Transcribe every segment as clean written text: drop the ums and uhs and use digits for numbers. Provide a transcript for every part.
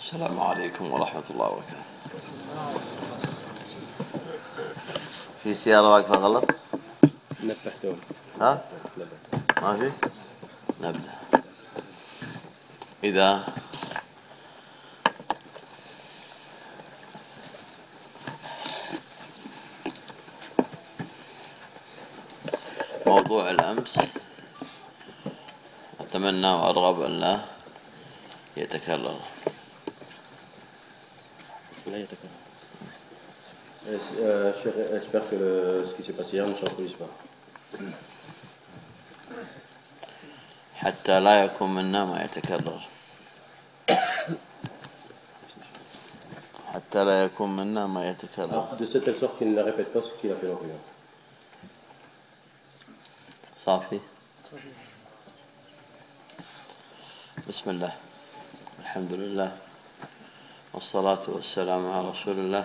السلام عليكم ورحمة الله وبركاته. في سيارة واقفة غلط؟ نبهتهم. ها؟ ما في؟ نبدأ. إذا موضوع الأمس أتمنى وأرغب أن لا يتكرر. J'espère que ce qui s'est passé hier ne se reproduise pas. حتى لا يكون منا ما يتكرر. حتى لا يكون منا ما يتكرر. De telle sorte qu'il ne répète pas ce qu'il a fait non plus. صافي. بسم الله الحمد لله والصلاة والسلام على رسول الله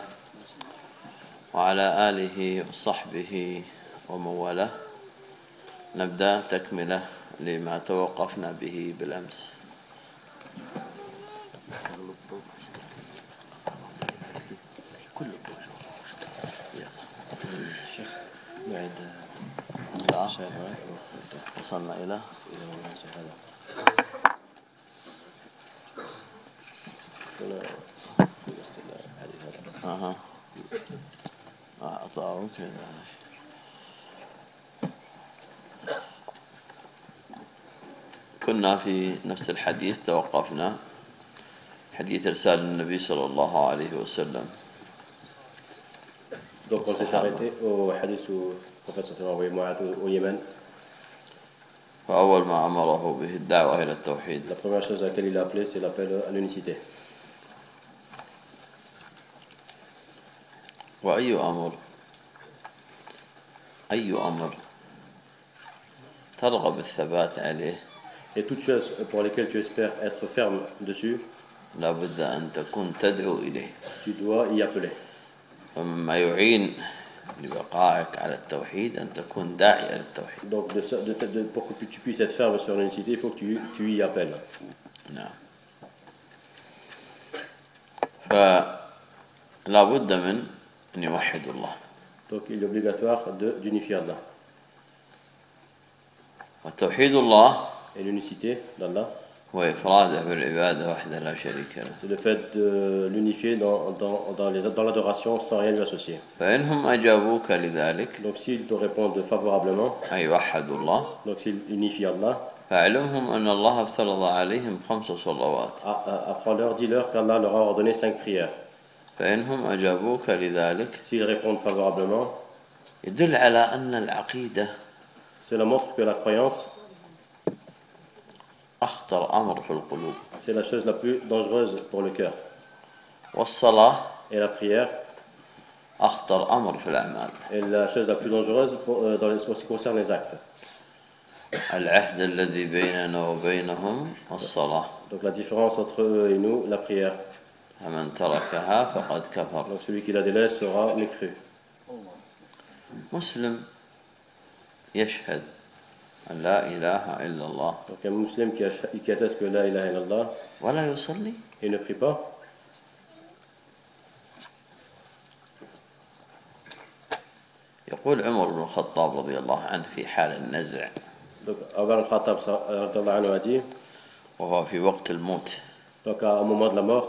وعلى آله وصحبه ومن والاه. نبدأ تكملة لما توقفنا به بالأمس. وصلنا إلى أعطاه كذا. كنا في نفس الحديث توقفنا، حديث إرسال النبي صلى الله عليه وسلم. Donc on s'est arrêté au hadith où le prophète sallallahu alayhi wa sallam a envoyé Mu'adh au Yémen. فأول ما أمره به الدعوة إلى التوحيد. La première chose à laquelle il a appelé, c'est l'appel à l'unicité. وأي أمر أي أمر ترغب الثبات عليه. Et toutes choses pour lesquelles tu espères être ferme dessus, لابد أن تكون تدعو إليه. tu dois y appeler. ومما يعين لبقائك على التوحيد أن تكون داعي إلى التوحيد. Donc pour que tu puisses être ferme sur l'unicité, il faut que tu y appelles. نعم. فلا بد من أن يوحد الله. Donc il est obligatoire d'unifier Allah. وتوحيد الله Et l'unicité d'Allah, هو إفراده بالعبادة وحده لا شريك له. c'est le fait de l'unifier dans l'adoration sans rien lui associer. فإنهم أجابوك لذلك Donc s'ils te répondent favorablement, أي وحدوا الله، donc s'ils unifient Allah, فاعلمهم أن الله افترض عليهم 5 صلوات. apprends-leur, dis-leur qu'Allah leur a ordonné 5 prières. فإنهم أجابوك لذلك S'ils répondent favorablement, يدل على أن العقيدة cela montre que la croyance, أخطر أمر في القلوب. c'est la chose la plus dangereuse pour le cœur. والصلاة Et la prière أخطر أمر في الأعمال. est la chose la plus dangereuse dans ce qui concerne les actes. العهد الذي بيننا وبينهم الصلاة. Donc la différence entre eux et nous, la prière. فمن تركها فقد كفر. Donc celui qui la délaisse sera mécru. مسلم يشهد أن لا إله إلا الله Donc un musulman qui atteste que la ilaha illallah ولا يصلي et ne prie pas, يقول عمر بن الخطاب رضي الله عنه في حال النزع. donc Omar al-Khattab radhiyallahu anhu a dit, وهو في وقت الموت. donc à un moment de la mort,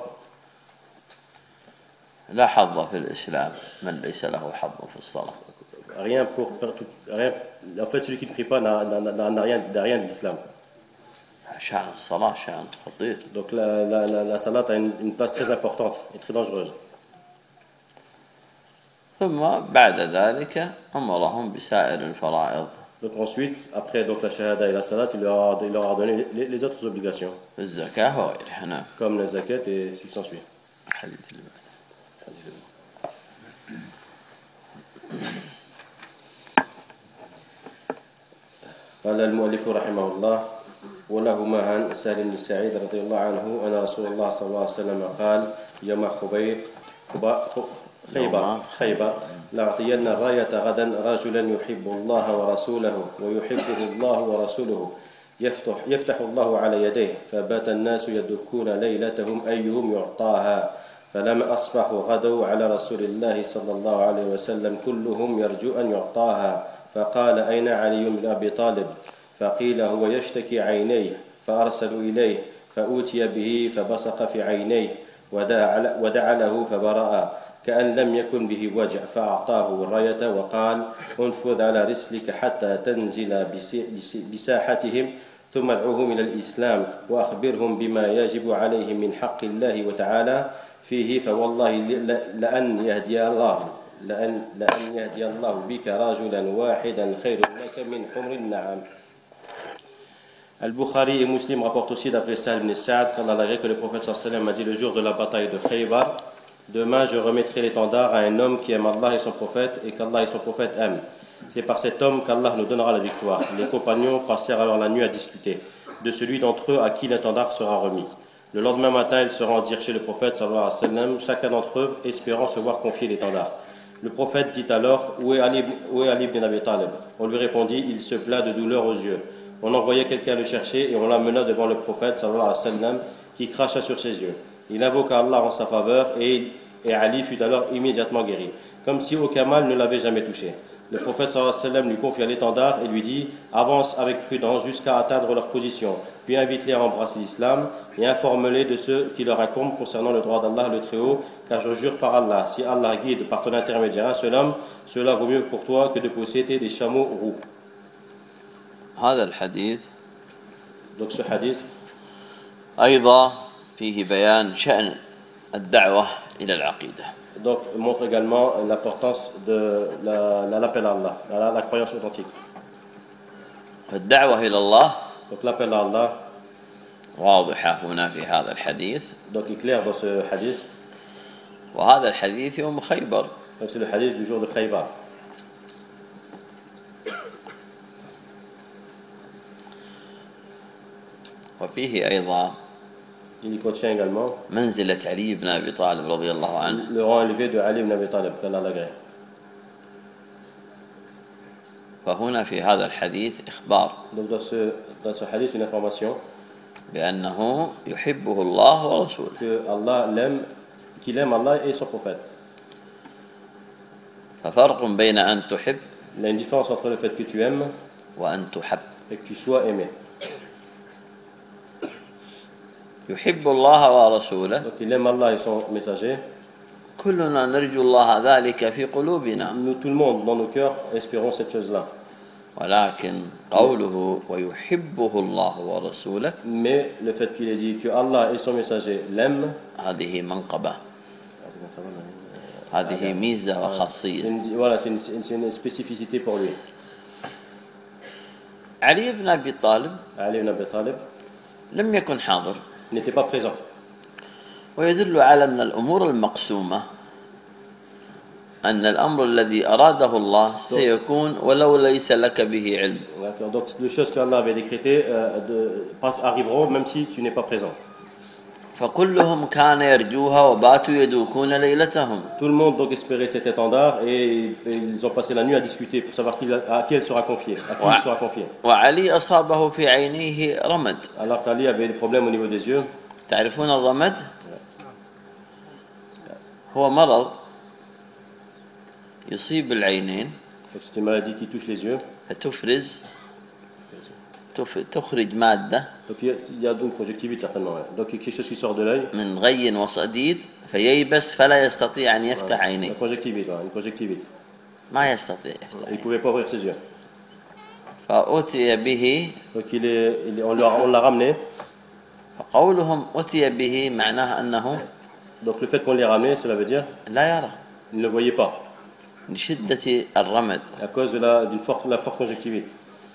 لا حظ في الإسلام من ليس له حظ في الصلاة. rien, en fait celui qui ne prie pas n'a rien de l'islam. شأن الصلاة شأن خطير. Donc la salat a une place très importante et très dangereuse. ثم بعد ذلك أمرهم بسائر الفرائض. Donc ensuite, après donc la shahada et la salat, il leur a donné les autres obligations, الزكاة وغيرها. نعم. comme la zakat et ce qui s'ensuit. الحديث اللي بعده. قال المؤلف رحمه الله: ولهما عن سهل بن سعيد رضي الله عنه أن رسول الله صلى الله عليه وسلم قال يوم خيبر لأعطين الراية غدا رجلا يحب الله ورسوله ويحبه الله ورسوله يفتح الله على يديه فبات الناس يدكون ليلتهم أيهم يعطاها فلما أصبحوا غدوا على رسول الله صلى الله عليه وسلم كلهم يرجو أن يعطاها فقال أين علي بن أبي طالب فقيل هو يشتكي عينيه فأرسلوا إليه فأوتي به فبصق في عينيه ودعا له فبرأ كأن لم يكن به وجع فأعطاه الراية وقال انفذ على رسلك حتى تنزل بساحتهم ثم ادعوهم إلى الإسلام وأخبرهم بما يجب عليهم من حق الله وتعالى فيه فوالله لأن يهدي الله بك رجلا واحدا خير لك من حمر النعم. Al-Bukhari et Muslim rapportent aussi d'après Sahl ibn Sa'd que le prophète sallallahu alayhi wa sallam a dit le jour de la bataille de Khaybar: demain je remettrai l'étendard à un homme qui aime Allah et son prophète et qu'Allah et son prophète aiment. C'est par cet homme qu'Allah nous donnera la victoire. Les compagnons passèrent alors la nuit à discuter de celui d'entre eux à qui l'étendard sera remis. Le lendemain matin, ils se rendirent chez le prophète sallallahu alayhi wa sallam, chacun d'entre eux espérant se voir confier l'étendard. Le prophète dit alors: où est Ali ibn Abi Talib? On lui répondit: il se plaint de douleur aux yeux. On envoya quelqu'un le chercher et on l'amena devant le prophète sallallahu alayhi wa sallam qui cracha sur ses yeux. Il invoqua Allah en sa faveur et Ali fut alors immédiatement guéri, comme si aucun mal ne l'avait jamais touché. Le prophète sallallahu alayhi wa sallam lui confia l'étendard et lui dit: avance avec prudence jusqu'à atteindre leur position, puis invite-les à embrasser l'islam et informe-les de ce qui leur incombe concernant le droit d'Allah le Très-Haut, car je jure par Allah, si Allah guide par ton intermédiaire un seul homme, cela vaut mieux pour toi que de posséder des chameaux roux. هذا الحديث Donc ce hadith أيضا فيه بيان شأن الدعوة إلى العقيدة. Donc montre également l'importance de l'appel à Allah, à la croyance authentique. الدعوة إلى الله Donc l'appel à Allah واضحة هنا في هذا الحديث. Donc il est clair dans ce hadith. وهذا الحديث يوم خيبر. Donc c'est le hadith du jour de Khaybar. وفيه أيضا Il y contient également منزلة علي بن أبي طالب رضي الله عنه. Le rang élevé de Ali ibn Abi Talib, qu'Allah l'agrée. فهنا في هذا الحديث إخبار. Donc dans ce hadith une information بأنه يحبه الله ورسوله. Que Allah l'aime, qu'il aime Allah et son prophète. ففرق بين أن تحب Il y a une différence entre le fait que tu aimes وأن تحب. et que tu sois aimé. يحب الله ورسوله. Donc il aime Allah et son messager. كلنا نرجو الله ذلك في قلوبنا. Nous tout le monde dans nos cœurs espérons cette chose-là. ولكن قوله ويحبه الله ورسوله. Mais le fait qu'il ait dit que Allah et son messager l'aiment. هذه منقبة. هذه ميزة وخاصية. Voilà, c'est une spécificité pour lui. علي بن أبي طالب. Ali ibn Abi Talib لم يكن حاضر. n'était pas présent. ويدل على أن الأمور المقسومة أن الأمر الذي أراده الله سيكون ولو ليس لك به علم. Donc les choses qu'Allah avait décrétées arriveront même si tu n'es pas présent. فكلهم كان يرجوها وباتوا يدوكون ليلتهم. Tout le monde donc espérait cet étendard et ils ont passé la nuit à discuter pour savoir à qui elle sera confiée, à qui il sera confié. وعلي أصابه في عينيه رمد. Alors qu'Ali avait des problèmes au niveau des yeux. تعرفون الرمد؟ هو مرض يصيب العينين. C'est une maladie qui touche les yeux. تخرج مادة. Donc il y a donc conjonctivite certainement. Donc quelque chose qui sort de l'œil. من غي وصديد فييبس فلا يستطيع أن يفتح عينيه. Une conjonctivite. ما يستطيع يفتح. Il ne pouvait pas ouvrir ses yeux. فأتي به. Donc on l'a ramené. فقولهم أتي به معناه أنه. Donc le fait qu'on l'ait ramené, cela veut dire. لا يرى. Il ne le voyait pas. لشدة الرمد. À cause de la forte conjonctivite.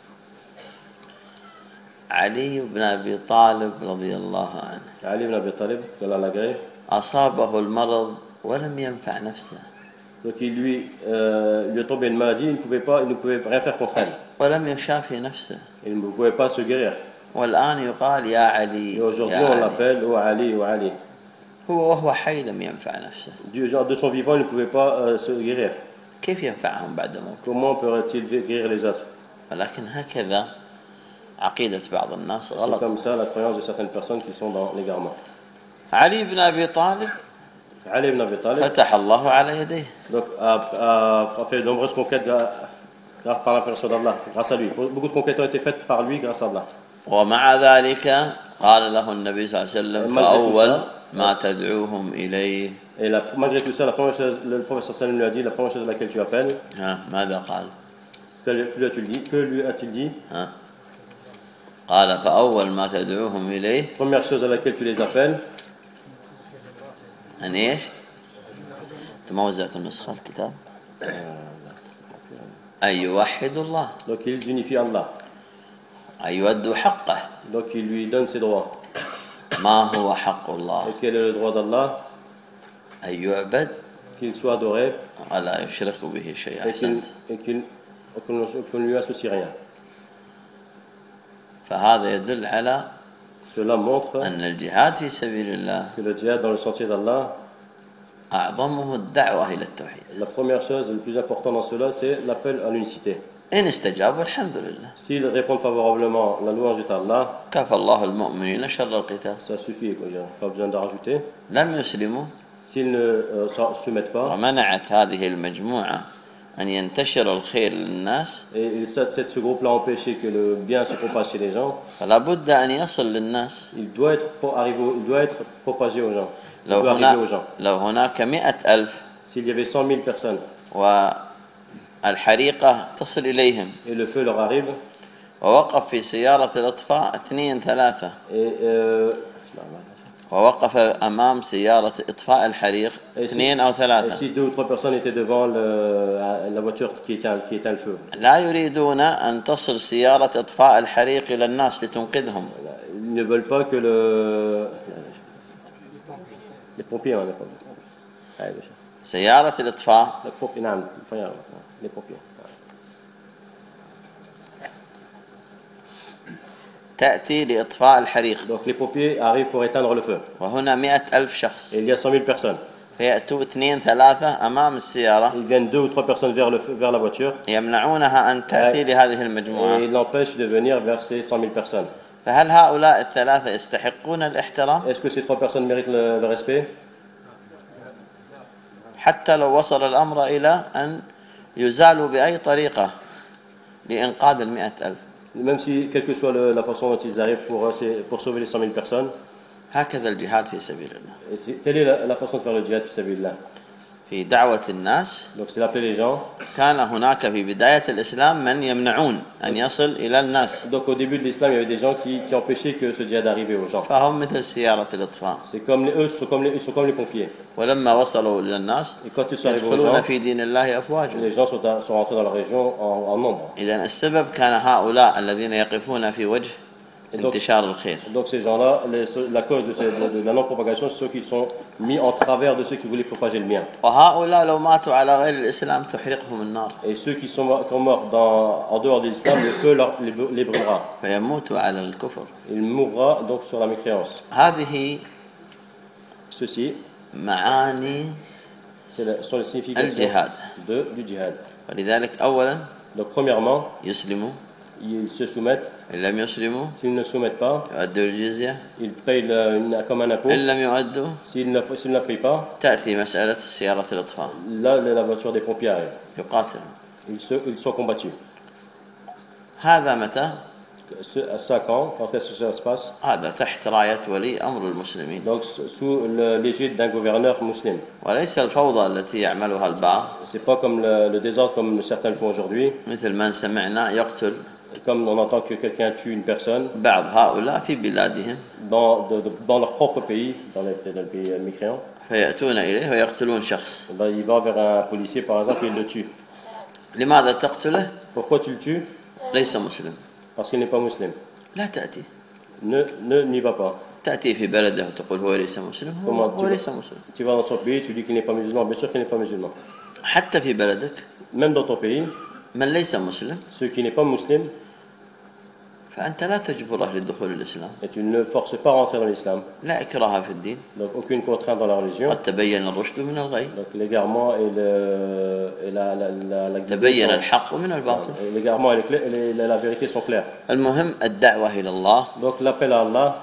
علي بن أبي طالب رضي الله عنه. Ali ibn Abi Talib, qu'Allah l'agrée. أصابه المرض ولم ينفع نفسه. Donc il lui est tombé une maladie, il ne pouvait rien faire contre elle. ولم يشافي نفسه. Il ne pouvait pas se guérir. والآن يقال يا علي. Et aujourd'hui on l'appelle oh Ali, oh Ali. هو وهو حي لم ينفع نفسه. De son vivant, il ne pouvait pas se guérir. كيف ينفعهم بعد موت؟ Comment pourrait-il guérir les autres? ولكن هكذا عقيدة بعض الناس C'est غلط. comme ça la croyance de certaines personnes qui sont dans l'égarement. علي بن أبي طالب Ali ibn Abi Talib فتح الله على يديه. donc, a fait de nombreuses conquêtes grâce par la personne d'Allah, grâce à lui. Beaucoup de conquêtes ont été faites par lui grâce à Allah. ومع ذلك قال له النبي صلى الله عليه وسلم malgré tout فأول ça, ما تدعوهم إليه Et malgré tout ça, la première chose, le professeur sallam lui a dit, la première chose à laquelle tu appelles, ماذا قال؟ que lui a-t-il dit قال فأول ما تدعوهم إليه Première chose à laquelle tu les appelles, أن إيش؟ ما وزعت النسخة الكتاب؟ أن يوحدوا الله. donc ils unifient Allah. أن يؤدوا حقه. Donc ils lui donnent ses droits. ما هو حق الله؟ Et quel est le droit d'Allah? أن يعبد Qu'il soit adoré ولا يشرك به شيئا. et qu'on ne lui associe rien. فهذا يدل على Cela montre أن الجهاد في سبيل الله que le djihad dans le sentier d'Allah, أعظمه الدعوة إلى التوحيد. la première chose, le plus important dans cela, c'est l'appel à l'unicité. إن استجابوا الحمد لله. S'ils répondent favorablement, la louange est à Allah, كفى الله المؤمنين شر القتال. ça suffit, quoi, pas besoin de rajouter. لم يسلموا S'ils ne se soumettent pas, ومنعت هذه المجموعة أن ينتشر الخير للناس et ce groupe-là a empêché que le bien se propage chez les gens, فلا بد أن يصل للناس. il doit être propagé aux gens. Il doit arriver aux gens. لو هناك 100,000 S'il y avait 100 000 personnes والحريقة تصل إليهم et le feu leur arrive, ووقف في سيارة الإطفاء 2-3 et ووقف أمام سيارة إطفاء الحريق 2 أو 3 et si 2 ou 3 personnes étaient devant la voiture qui éteint le feu, لا يريدون أن تصل سيارة إطفاء الحريق إلى الناس لتنقذهم. ils ne veulent pas que les pompiers, سيارة الإطفاء les pompiers تأتي لإطفاء الحريق donc les pompiers arrivent pour éteindre le feu وهنا 100,000 شخص et il y a 100 000 personnes. فيأتوا 2-3 أمام السيارة Ils viennent 2 ou 3 personnes vers la voiture يمنعونها أن تأتي لهذه المجموعة. et ils l'empêchent de venir vers ces 100 000 personnes. فهل هؤلاء ال3 يستحقون الاحترام؟ Est-ce que ces 3 personnes méritent le respect? حتى لو وصل الأمر إلى أن يزالوا بأي طريقة لإنقاذ 100,000. Même si, quelle que soit la façon dont ils arrivent pour sauver les 100 000 personnes, هكذا الجهاد في سبيل الله. telle est la façon de faire le djihad fi sabilillah. في دعوة الناس Donc c'est d'appeler les gens. كان هناك في بداية الإسلام من يمنعون أن يصل إلى الناس. Donc au début de l'islam, il y avait des gens qui empêchaient que ce djihad arrive aux gens. فهم مثل سيارة الإطفاء. Ils sont comme les pompiers. ولما وصلوا إلى الناس Et quand ils sont arrivés aux يدخلون gens, في دين الله أفواجا. les gens sont rentrés dans la région en nombre. إذن السبب كان هؤلاء الذين يقفون في وجه انتشار الخير. Donc ces gens-là, la cause de la non-propagation, c'est ceux qui sont mis en travers de ceux qui voulaient propager le bien. وهؤلاء لو ماتوا على غير الإسلام تحرقهم النار. Et ceux qui sont morts en dehors de l'islam, le feu les brûlera. فيموتوا على الكفر. Il mourra donc sur la mécréance. هذه Ceci, معاني sont les significations الجهاد. du djihad. ولذلك أولا Donc premièrement, يسلموا. ils se soumettent. إن لم يسلموا S'ils ne soumettent pas, يؤدوا الجزية. ils payent comme un impôt. إن لم يؤدوا S'ils ne la payent pas, تأتي مسألة سيارة الإطفاء. là la voiture des pompiers arrive. يقاتلوا. Ils sont combattus. هذا متى؟ À 5 ans, quand est-ce que ça se passe? هذا تحت راية ولي أمر المسلمين. Donc sous l'égide d'un gouverneur musulman. وليس الفوضى التي يعملها البعض. C'est pas comme le désordre comme certains le font aujourd'hui. مثل ما سمعنا يقتل. Comme on entend que quelqu'un tue une personne. بعض هؤلاء في بلادهم. Dans leur propre pays, dans le pays mécréant. فيأتون إليه ويقتلون شخص. Il va vers un policier par exemple et il le tue. لماذا تقتله؟ Pourquoi tu le tues? ليس مسلم. Parce qu'il n'est pas musulman. لا تأتي. N'y va pas. تأتي في بلده وتقول هو ليس مسلم. هو ليس مسلم. Tu vas dans son pays, tu dis qu'il n'est pas musulman. Bien sûr qu'il n'est pas musulman. حتى في بلدك. Même dans ton pays. من ليس مسلم. Ceux qui n'est pas musulman. فأنت لا تجبره لدخول الإسلام. Et tu ne le forces pas à rentrer dans l'islam. لا إكراه في الدين. Donc aucune contrainte dans la religion. قد تبين الرشد من الغي. Donc l'égarement et la تبين الحق من الباطل. L'égarement et la vérité sont clairs. المهم الدعوة إلى الله. Donc l'appel à Allah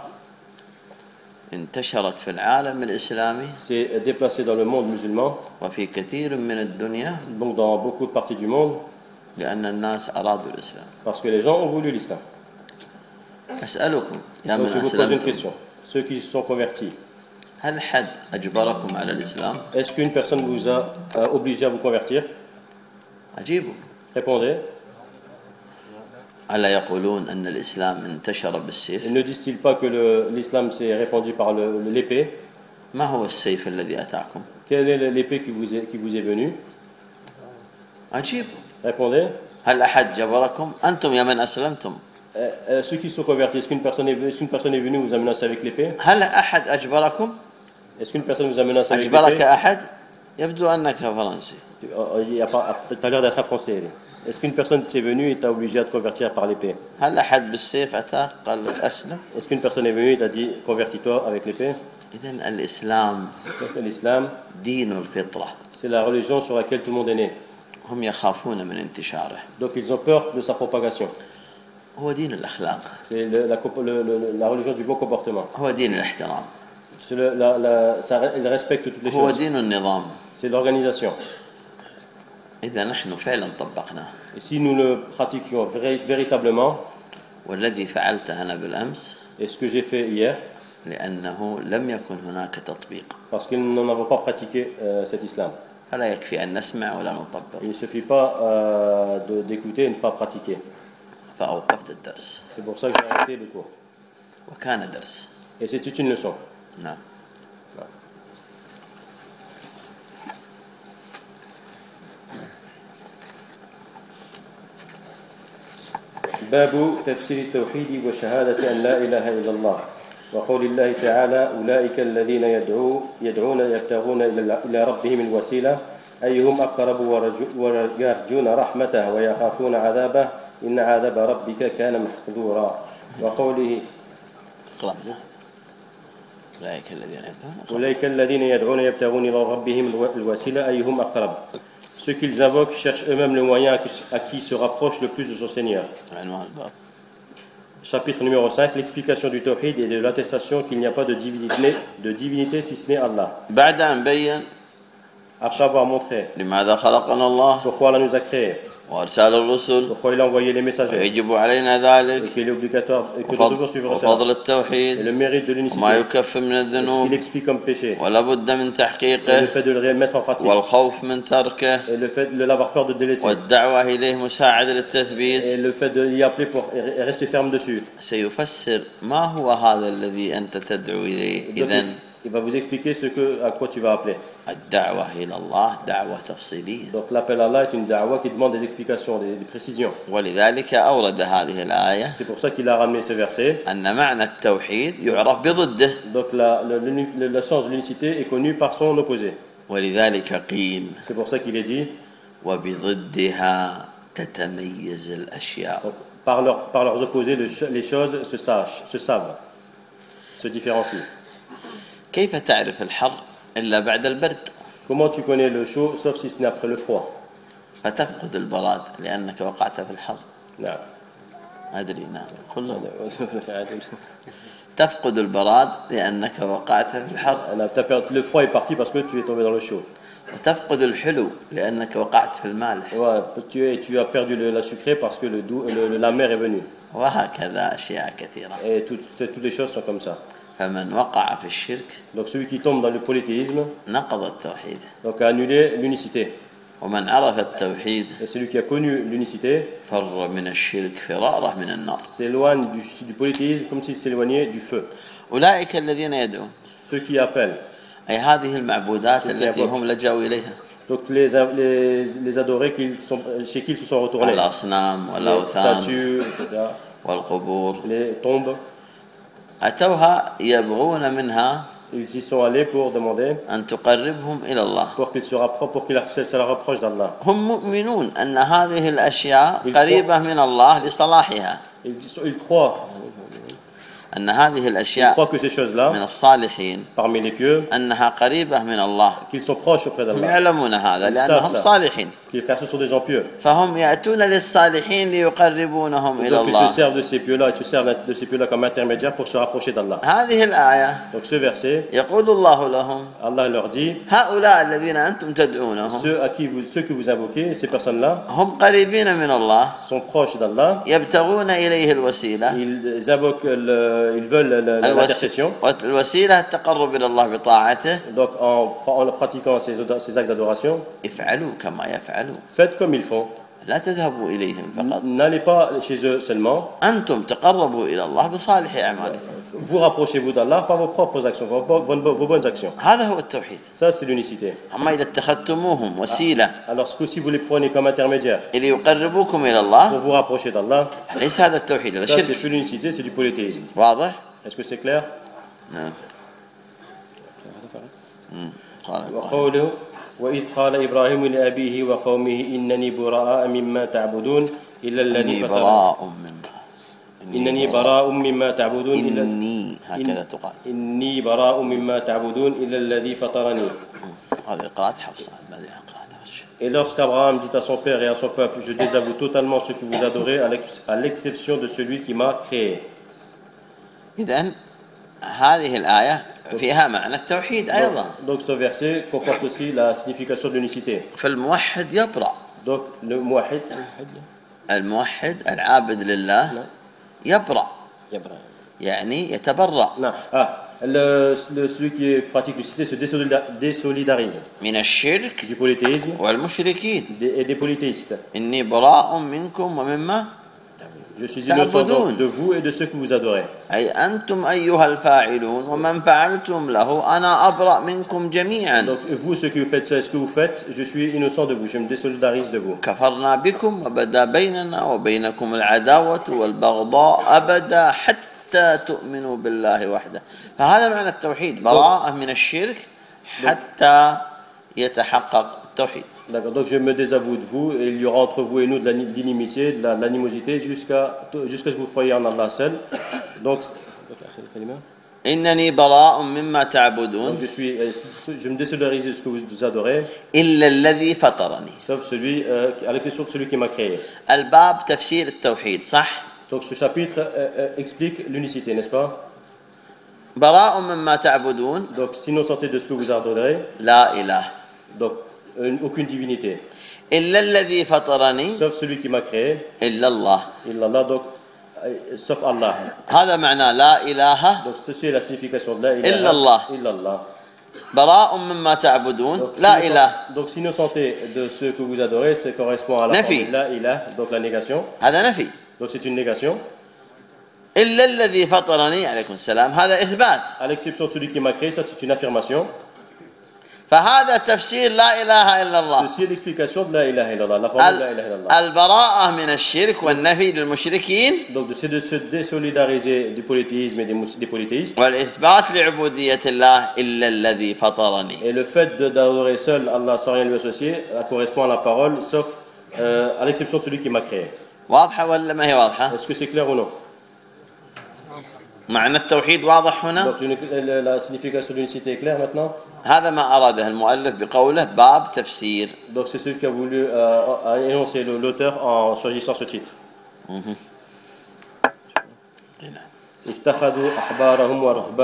انتشرت في العالم الإسلامي. s'est déplacé dans le monde musulman. وفي كثير من الدنيا. Donc dans beaucoup de parties du monde. لأن الناس أرادوا الإسلام. Parce que les gens ont voulu l'islam. أسألكم يا من Donc je vous pose une أسلمتم. question. Ceux qui se sont convertis. هل حد أجبركم على الإسلام؟ Est-ce qu'une personne vous a obligé à vous convertir? أجيبوا. Répondez. ألا يقولون أن الإسلام انتشر بالسيف؟ Ne disent-ils pas que l'islam s'est répandu par l'épée? ما هو السيف الذي أتاكم؟ Quelle est l'épée qui vous est venue? أجيبوا. Répondez. هل أحد جبركم؟ أنتم يا من أسلمتم. Ceux qui sont convertis, est-ce qu'une personne est venue vous a menacé avec l'épée? هل أحد أجبركم؟ Est-ce qu'une personne vous a menacé avec أجبرك l'épée? أحد؟ يبدو أنك فرنسي. Tu as l'air d'être un français. Est-ce qu'une personne t'est venue et t'a obligé à te convertir par l'épée? هل أحد بالسيف أتاك قال لك أسلم؟ Est-ce qu'une personne est venue et t'a dit convertis-toi avec l'épée? إذن الإسلام L'islam, دين الفطرة. c'est la religion sur laquelle tout le monde est né. هم يخافون من انتشاره. Donc ils ont peur de sa propagation. هو دين الأخلاق. C'est la religion du bon comportement. هو دين الاحترام. Il respecte toutes les هو choses. دين النظام. C'est l'organisation. إذا نحن فعلا طبقناه. Et si nous le pratiquions véritablement, والذي فعلته أنا بالأمس et ce que j'ai fait hier, لأنه لم يكن هناك تطبيق. parce que nous n'avons pas pratiqué cet islam. فلا يكفي أن نسمع ولا نطبق. Il ne suffit pas d'écouter et ne pas pratiquer. فأوقفت الدرس. C'est pour ça que j'ai arrêté le cours. وكان درس. Et c'était une leçon. نعم. باب تفسير التوحيد وشهادة أن لا إله إلا الله وقول الله تعالى أولئك الذين يدعون يبتغون إلى ربهم الوسيلة أيهم أقرب ويرجون رحمته ويخافون عذابه إن عذاب ربك كان محظورا وقوله أولئك الذين يدعون يبتغون إلى ربهم الوسيلة أيهم أقرب. Ceux qu'ils invoquent cherchent eux-mêmes le moyen à qui se rapproche le plus de son Seigneur. Chapitre numéro 5, l'explication du tawhid et de l'attestation qu'il n'y a pas de divinité si ce n'est Allah. Après avoir montré pourquoi Allah nous a créés, pourquoi il a envoyé les messagers, et qu'il est obligatoire et que nous devons suivre ça, et le mérite de l'unicité, ce qu'il explique comme péché, et le fait de le mettre en pratique, et le fait de l'avoir peur de délaisser, et le fait de l'y appeler pour rester ferme dessus. Il va vous expliquer à quoi tu vas appeler. Donc l'appel à Allah est une da'wa qui demande des explications, des précisions. C'est pour ça qu'il a ramené ce verset. Donc le sens de l'unicité est connu par son opposé. C'est pour ça qu'il est dit donc, par leurs opposés, les choses se savent, se différencient. كيف تعرف الحر إلا بعد البرد؟ Comment tu connais le chaud sauf si ce n'est après le froid? فتفقد البراد لأنك وقعت في الحر. نعم. أدري نعم. تفقد البراد لأنك وقعت في الحر. Le froid est parti parce que tu es tombé dans le chaud. وتفقد الحلو لأنك وقعت في المالح. Tu as perdu la sucrée parce que la mer est venue. وهكذا أشياء كثيرة. Et toutes les choses sont comme ça. فمن وقع في الشرك donc celui qui tombe dans le polythéisme نقض التوحيد donc a annulé l'unicité ومن عرف التوحيد et celui qui a connu l'unicité فر من الشرك فراره من النار s'éloigne du polythéisme comme s'il s'éloignait du feu. أولئك الذين يدعون ceux qui appellent أي هذه المعبودات التي هم لجأوا إليها donc les adorés chez qui ils se sont retournés, الأصنام والأوثان les statues, etc. والقبور les tombes. أتوها يبغون منها ils y sont allés pour demander أن تقربهم إلى الله pour qu'ils se rapprochent, pour qu'ils se rapprochent d'Allah. هم مؤمنون أن هذه الأشياء قريبة من الله لصلاحها. Ils croient أن هذه Ils الأشياء croient que ces choses-là, من الصالحين parmi les pieux, أنها قريبة من الله. qu'ils sont proches auprès هم d'Allah. يعلمون هذا لأنهم صالحين. Car ce sont des gens pieux. فهم يأتون للصالحين ليقربونهم إلى Donc ils se الله. servent de ces pieux-là, et se servent de ces pieux-là comme intermédiaires pour se rapprocher d'Allah. هذه الآية Donc ce verset, يقول الله لهم Allah leur dit, هؤلاء الذين أنتم تدعونهم ceux que vous invoquez, ces personnes-là, هم قريبين من الله sont proches d'Allah. يبتغون إليه الوسيلة. Ils invoquent, ils veulent l'intercession. والوسيلة التقرب إلى الله بطاعته. Donc en pratiquant ces actes d'adoration, افعلوا كما يفعلون. faites comme ils font. لا تذهبوا إليهم فقط. N'allez pas chez eux seulement. أنتم تقربوا إلى الله بصالح أعمالكم. Vous rapprochez-vous d'Allah par vos propres actions, vos bonnes actions. هذا هو التوحيد. Ça, c'est l'unicité. أما إذا اتخذتموهم وسيلة Alors que si vous les prenez comme intermédiaires اللي يقربوكم إلى pour الله vous rapprocher d'Allah, ليس هذا التوحيد هذا ça, c'est شرك. plus l'unicité, c'est du polythéisme. واضح؟ Est-ce que c'est clair? نعم. قال وقوله وإذ قال إبراهيم لأبيه وقومه إنني براء مما تعبدون إلا الذي إني فطرني براء مما إنني براء مما تعبدون إني هكذا تقال. إني براء مما تعبدون إلا الذي فطرني. هذه قراءة حفص بعدين قراءة حفص. Et lorsqu'Abraham dit à son père et à son peuple, je désavoue totalement ce que vous adorez à l'exception de celui qui m'a créé. إذن هذه الآية فيها معنى التوحيد أيضا. Donc ce verset comporte aussi la signification de l'unicité. فالموحد يبرأ. Donc le muwahhid, الموحد العابد لله يبرأ يعني يتبرأ non, celui qui pratique l'unicité se désolidarise من الشرك du polythéisme والمشركين. et des polythéistes. إني براء منكم ومما Je suis innocent donc de vous et de ceux que vous adorez. أي أنتم أيها الفاعلون ومن فعلتم له أنا أبرأ منكم جميعا. Donc vous, ceux qui vous faites ça, ce que vous faites, je suis innocent de vous, je me désolidarise de vous. كفرنا بكم وبدا بيننا وبينكم العداوة والبغضاء أبدا حتى تؤمنوا بالله وحده. فهذا معنى التوحيد براءة من الشرك حتى يتحقق التوحيد. D'accord, donc je me désavoue de vous et il y aura entre vous et nous de l'inimitié, de l'animosité jusqu'à ce que vous croyez en Allah seul. Donc إنني براء مما تعبدون je me désolidarise de ce que vous adorez, إلا الذي فطرني. sauf celui, à l'exception de celui qui m'a créé. الباب تفسير التوحيد صح؟ Donc ce chapitre explique l'unicité, n'est-ce pas? براء مما تعبدون Donc s'innocenté de ce que vous adorez, لا إله. donc aucune divinité. إلا الذي فطرني Sauf celui qui m'a créé, إلا الله. illallah, donc sauf Allah. هذا معنى لا إله Donc ceci est la signification de la إلا الله. illallah. براء مما تعبدون Donc, لا إله. donc s'innocenté de ce que vous adorez, ça correspond à la Nafi. formule la ilah, donc la négation. هذا نفي. Donc c'est une négation. إلا الذي فطرني عليكم السلام هذا إثبات. À l'exception de celui qui m'a créé, ça c'est une affirmation. فهذا تفسير لا إله إلا الله. Ceci est l'explication de la ilaha illallah, la formule de la ilaha illallah. البراءة من الشرك والنفي للمشركين Donc c'est de se désolidariser du polythéisme et des polythéistes. والإثبات لعبودية الله إلا الذي فطرني. Et le fait d'adorer seul Allah sans rien lui associer, ça correspond à la parole, sauf à l'exception de celui qui m'a créé. واضحة ولا ما هي واضحة؟ Est-ce que c'est clair ou non? معنى التوحيد واضح هنا؟ Donc la signification de l'unicité est claire maintenant. هذا ما أراده المؤلف بقوله باب تفسير. Donc c'est ce qu'a voulu énoncer l'auteur en choisissant ce titre. اتخذوا أحبارهم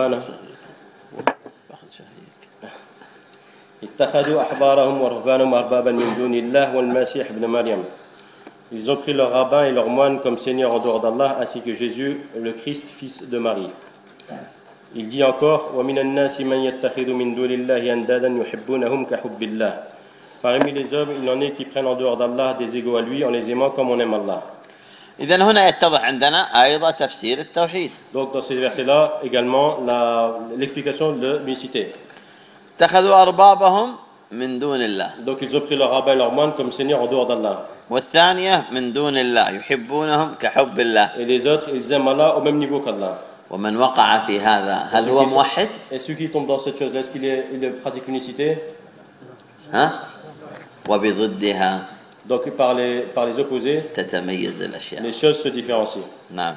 ورهبانهم أربابا من دون الله والمسيح ابن مريم. Ils ont pris leurs rabbins et leurs moines comme seigneurs en dehors d'Allah, ainsi que Jésus, le Christ, fils de Marie. Il dit encore وَمِنَ النَّاسِ مَنْ يَتَّخِذُ مِنْ دُونِ اللَّهِ أَنْدَادًا يُحِبُّونَهُمْ كَحُبِّ اللَّهِ. Parmi les hommes, il en est qui prennent en dehors d'Allah des égaux à lui en les aimant comme on aime Allah. إذن هنا يتضح عندنا أيضا تفسير التوحيد. Donc dans ces versets-là, également l'explication de l'unicité. اتخذوا أربابهم من دون الله. Donc ils ont pris leurs rabbins et leurs moines comme seigneurs en dehors d'Allah. والثانية من دون الله يحبونهم كحب الله. Et les autres, ils aiment Allah au même niveau qu'Allah. ومن وقع في هذا هل هو موحد؟ Et ceux qui tombent dans cette chose-là, est-ce qu'il pratique l'unicité? ها؟ وبضدها Donc par les opposés, تتميز الأشياء. les choses se différencient. نعم.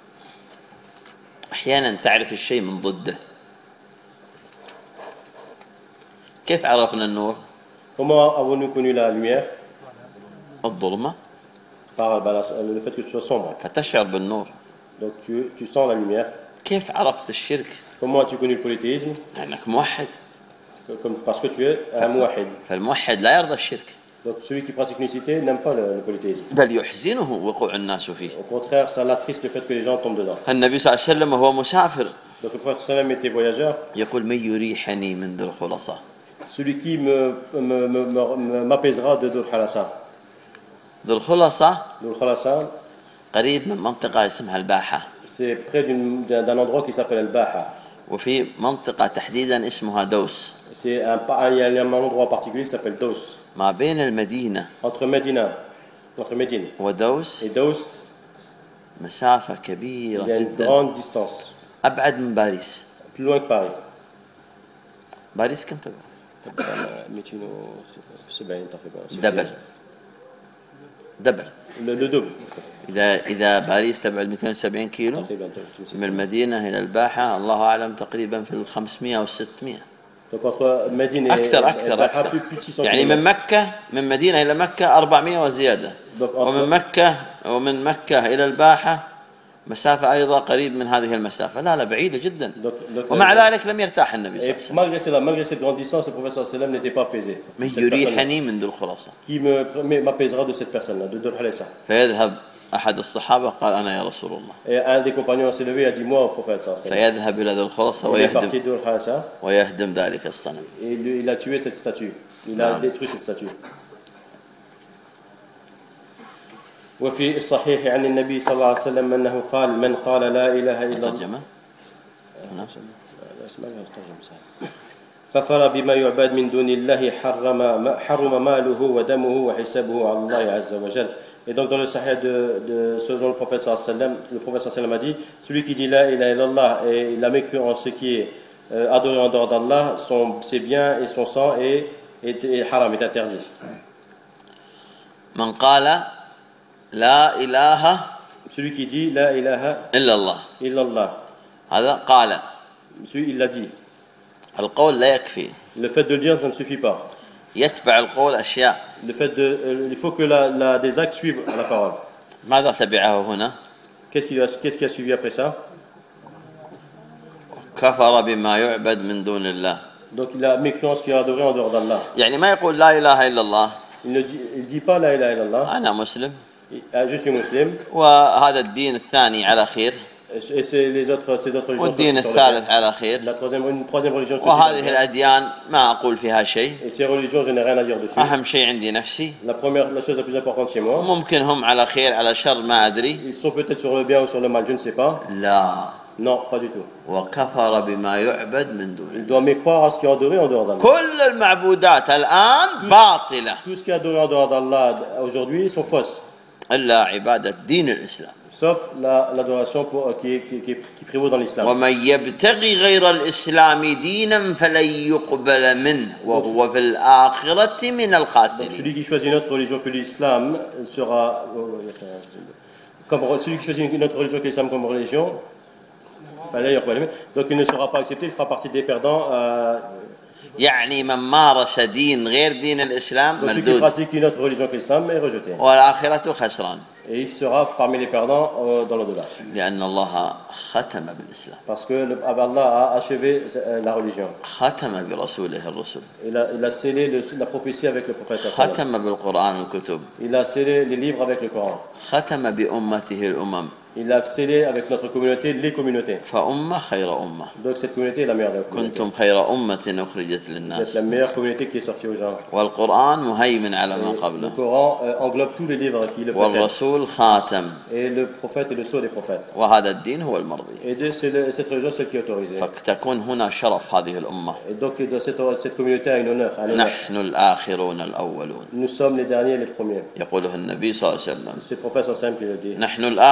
أحيانا تعرف الشيء من ضده. كيف عرفنا النور؟ Comment avons-nous connu la lumière? الظلمة. Par le fait que ce soit sombre. فتشعر بالنور. Donc tu sens la lumière. كيف عرفت الشرك؟ Comment as-tu connu le polythéisme? لأنك موحد. Parce que tu es un mouahid. فالموحد لا يرضى الشرك. Donc celui qui pratique l'unicité n'aime pas le polythéisme. بل يحزنه وقوع الناس فيه. Au contraire, ça l'attriste le fait que les gens tombent dedans. النبي صلى الله عليه وسلم وهو مسافر Donc le prophète sallam était voyageur. يقول من يريحني من ذي الخلصة. Celui qui m'apaisera de Dhul Khalasa. ذي الخلصة Dhul Khalasa, قريب من منطقة اسمها الباحة. c'est près d'un endroit qui s'appelle Al-Baha. وفي منطقة تحديدا اسمها دوس. Il y a un endroit particulier qui s'appelle Dos. ما بين المدينة Entre Médine ودوس et Dos, مسافة il كبيرة y a une جدا. grande distance. أبعد من باريس. Plus loin que Paris. باريس كم تبعد؟ 270 تقريبا. دبل. Le double. إذا باريس تبعد 270 كيلو من المدينة إلى الباحة الله أعلم تقريبا في 500 أو 600. Donc entre Médine et أكثر. plus de 600 يعني من مدينة إلى مكة 400 وزيادة. ومن مكة إلى الباحة مسافة أيضا قريب من هذه المسافة. لا بعيدة جدا. ومع ذلك لم يرتاح النبي صلى الله عليه وسلم. Malgré cette grande distance, le prophète sallam n'était pas apaisé. من يريحني من ذي الخلاصة. Qui m'apaisera de cette personne-là, de Dhul Khalasa. فيذهب أحد الصحابة قال أنا يا رسول الله. Et un des compagnons s'est levé et a dit moi au prophète sallallahu alayhi wa sallam. فيذهب إلى ذي الخلاصة Il est parti de Dhul Khalasa. ويهدم ذلك الصنم. Et il a tué cette statue. Il a détruit cette statue. وفي الصحيح عن النبي صلى الله عليه وسلم أنه قال من قال لا إله إلا الله كفر بما يعبد من دون الله حرم ماله ودمه وحسابه على الله عز وجل. Et donc dans le sahih selon le prophète sallallahu alayhi wa sallam a dit celui qui dit la ilaha illallah et il a mécru en ce qui est adoré en dehors d'Allah, ses biens et son sang est haram, est interdit. من قال لا إله celui qui dit la ilaha illallah هذا قال. celui il l'a dit. القول لا يكفي. Le fait de le dire ça ne suffit pas. يتبع القول أشياء. Le fait il faut que des actes suivent la parole. ماذا تبعه هنا؟ Qu'est-ce qui a suivi après ça? كفر بما يعبد من دون الله. Donc il a mécru en ce qui est adoré en dehors d'Allah. يعني ما يقول لا إله إلا الله. Il dit pas la ilaha illallah. أنا مسلم. Je suis musulman. وهذا الدين الثاني على خير. Et ces autres religions. والدين الثالث على خير. Une troisième religion. وهذه الأديان ما أقول فيها شيء. Et ces religions, je n'ai rien à dire dessus. أهم شيء عندي نفسي. La chose la plus importante chez moi. ممكن هم على خير على شر ما أدري. Ils sont peut-être sur le bien ou sur le mal, je ne sais pas. لا. Non, pas du tout. وكفر بما يعبد من دون. Il doit mécroire à ce qui est adoré en dehors d'Allah. كل المعبودات الآن باطلة. Tout ce qui est adoré en dehors d'Allah aujourd'hui sont fausses. إلا عبادة دين الإسلام. Sauf l'adoration qui prévaut dans l'islam. ومن يبتغي غير الإسلام دينا فلن يقبل منه وهو في الآخرة من الخاسرين. Celui qui choisit une autre religion que l'islam sera celui qui choisit une autre religion que l'islam comme religion. Donc il ne sera pas accepté, il fera partie des perdants. يعني من مارس دين غير دين الإسلام Donc celui qui مردود. pratique une autre religion que l'islam est rejeté. والآخرة خسران. Et il sera parmi les perdants dans l'au-delà. لأن الله ختم بالإسلام. Parce que Allah a achevé la religion. ختم برسوله الرسل. Il a scellé la prophétie avec le prophète. ختم بالقرآن الكتب. Il a scellé les livres avec le Coran. ختم بأمته الأمم. Il a scellé avec notre communauté les communautés. فأمة خير أمة. Donc cette communauté est la meilleure des communautés. كنتم خير أمة أخرجت Vous êtes للناس. la meilleure communauté qui est sortie aux gens. والقرآن مهيمن على ما Le قبله. Coran englobe tous les livres qui le précèdent. والرسول خاتم. Et le prophète est le sceau des prophètes. وهذا الدين هو المرضي. Et cette religion c'est celle qui est autorisée. فتكون هنا شرف هذه الأمة. Et donc cette communauté a un honneur. نحن الآخرون الأولون. Nous sommes les derniers et les premiers. يقوله النبي صلى الله عليه وسلم. C'est le prophète sallam qui le dit. نحن الآخرون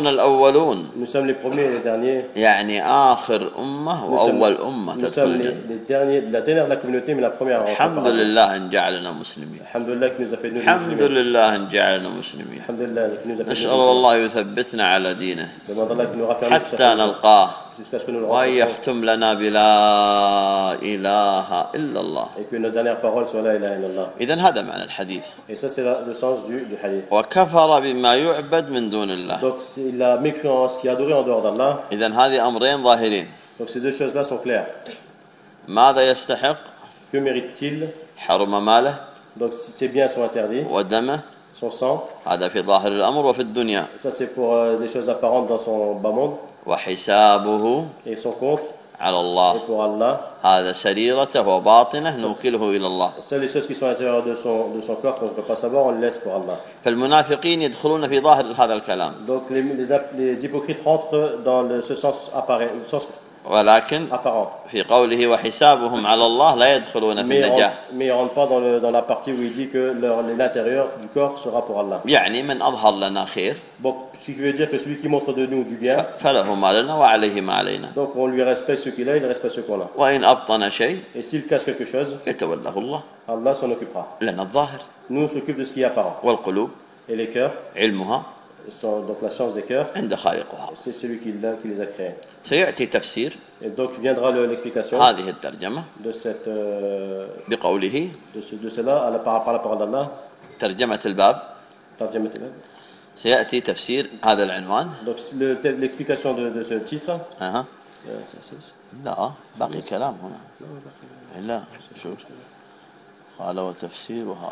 الأولون Nous sommes les premiers et les derniers. يعني آخر أمة وأول أمة Nous تدخل sommes الجنة. les derniers, la dernière de la communauté, mais la première à rentrer. الحمد لله إن جعلنا مسلمين. Alhamdulillah qui nous a fait de nous الحمد musulmans. لله إن جعلنا مسلمين. Alhamdulillah qui nous a fait de نسأل nous musulmans. الله يثبتنا على دينه Demande Allah qui nous raffermisse sur حتى sa religion, نلقاه jusqu'à ce que nous le وأن rencontrions يختم لنا بلا إله إلا الله. et que nos dernières paroles soient la ilaha illallah. إذن هذا معنى الحديث. Et ça c'est le sens du hadith. وكفر بما يعبد من دون الله. Donc il a mécru en ce qui est adoré en dehors d'Allah. إذن هذه أمرين ظاهرين. Donc ces deux choses-là sont claires. ماذا يستحق؟ Que mérite-t-il? حرم ماله Donc si ses biens sont interdits, ودمه. son sang, هذا في ظاهر الأمر وفي الدنيا. ça c'est pour des choses apparentes dans son bas monde, وحسابه et son compte على est الله. pour Allah. هذا سريرته وباطنه نوكله إلى الله. Seules les choses qui sont à l'intérieur de son corps qu'on ne peut pas savoir, on le laisse pour Allah. فالمنافقين يدخلون في ظاهر هذا الكلام Donc les hypocrites rentrent dans ce sens ولكن apparent. في قوله وحسابهم على الله لا يدخلون في النجاة. Mais ils ne rentrent pas dans la partie où il dit que l'intérieur du corps sera pour Allah. يعني من أظهر لنا خير Donc, ce qui veut dire que celui qui montre de nous du bien, فله ما لنا وعليه ما علينا. donc on lui respecte ce qu'il a, il respecte ce qu'on a. وإن أبطن شيء Et s'il cache quelque chose, يتوله الله. Allah s'en occupera. لنا الظاهر Nous, on s'occupe de ce qui est apparent. والقلوب Et les cœurs, علمها donc la science des cœurs, عند خالقها. c'est celui qui les a créés. سيأتي تفسير Et donc viendra l'explication هذه الترجمة de cette, بقوله de cela par la parole d'Allah. ترجمة الباب. Tarjamat. سيأتي تفسير هذا العنوان. Donc l'explication de ce titre. أها. لا باقي كلام هنا. لا شوف قال وتفسيرها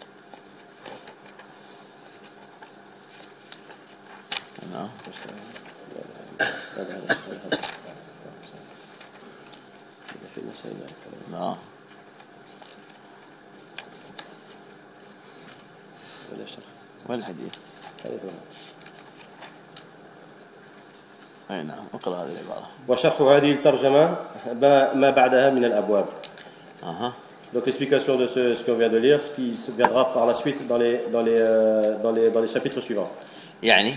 هنا. لا وين الحديث؟ أي نعم اقرأ هذه العبارة. وشرح هذه الترجمة ما بعدها من الأبواب. Donc l'explication de ce qu'on vient de lire, ce qui viendra par la suite dans les chapitres suivants. يعني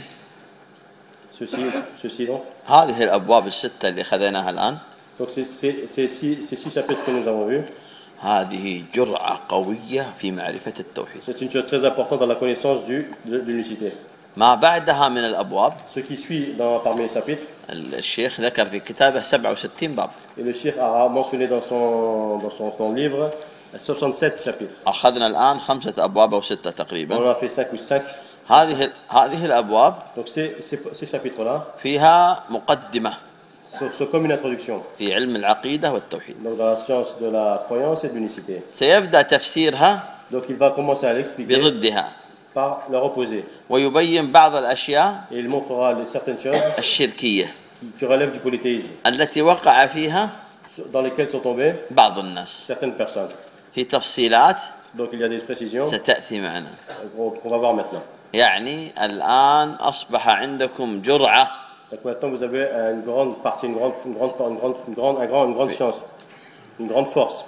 Ceci donc. هذه الأبواب الستة اللي خذيناها الآن. Donc ces six chapitres que nous avons vus. هذه جرعة قوية في معرفة التوحيد. C'est une chose très importante dans la connaissance de l'unicité. ما بعدها من الأبواب. Ce qui suit parmi les chapitres. الشيخ ذكر في كتابه 67 باب. Et le cheikh a mentionné dans son livre 67 chapitres. أخذنا الآن 5 أبواب أو 6 تقريبا. On en a fait 5 ou 5. هذه الأبواب. Donc ces chapitres-là. فيها مقدمة. C'est comme une introduction. في علم العقيدة والتوحيد. Donc dans la science de la croyance et de l'unicité. سيبدأ تفسيرها. Donc il va commencer à l'expliquer. بضدها. Par leur opposé. ويبين بعض الأشياء. Et il montrera certaines choses. الشركية. Qui relèvent du polythéisme. التي وقع فيها. Dans lesquelles sont tombées. بعض الناس. Certaines personnes. في تفصيلات. Donc il y a des précisions. ستأتي معنا. Qu'on va voir maintenant. يعني الآن أصبح عندكم جرعة. Donc maintenant vous avez une grande partie, une grande chance, une grande force.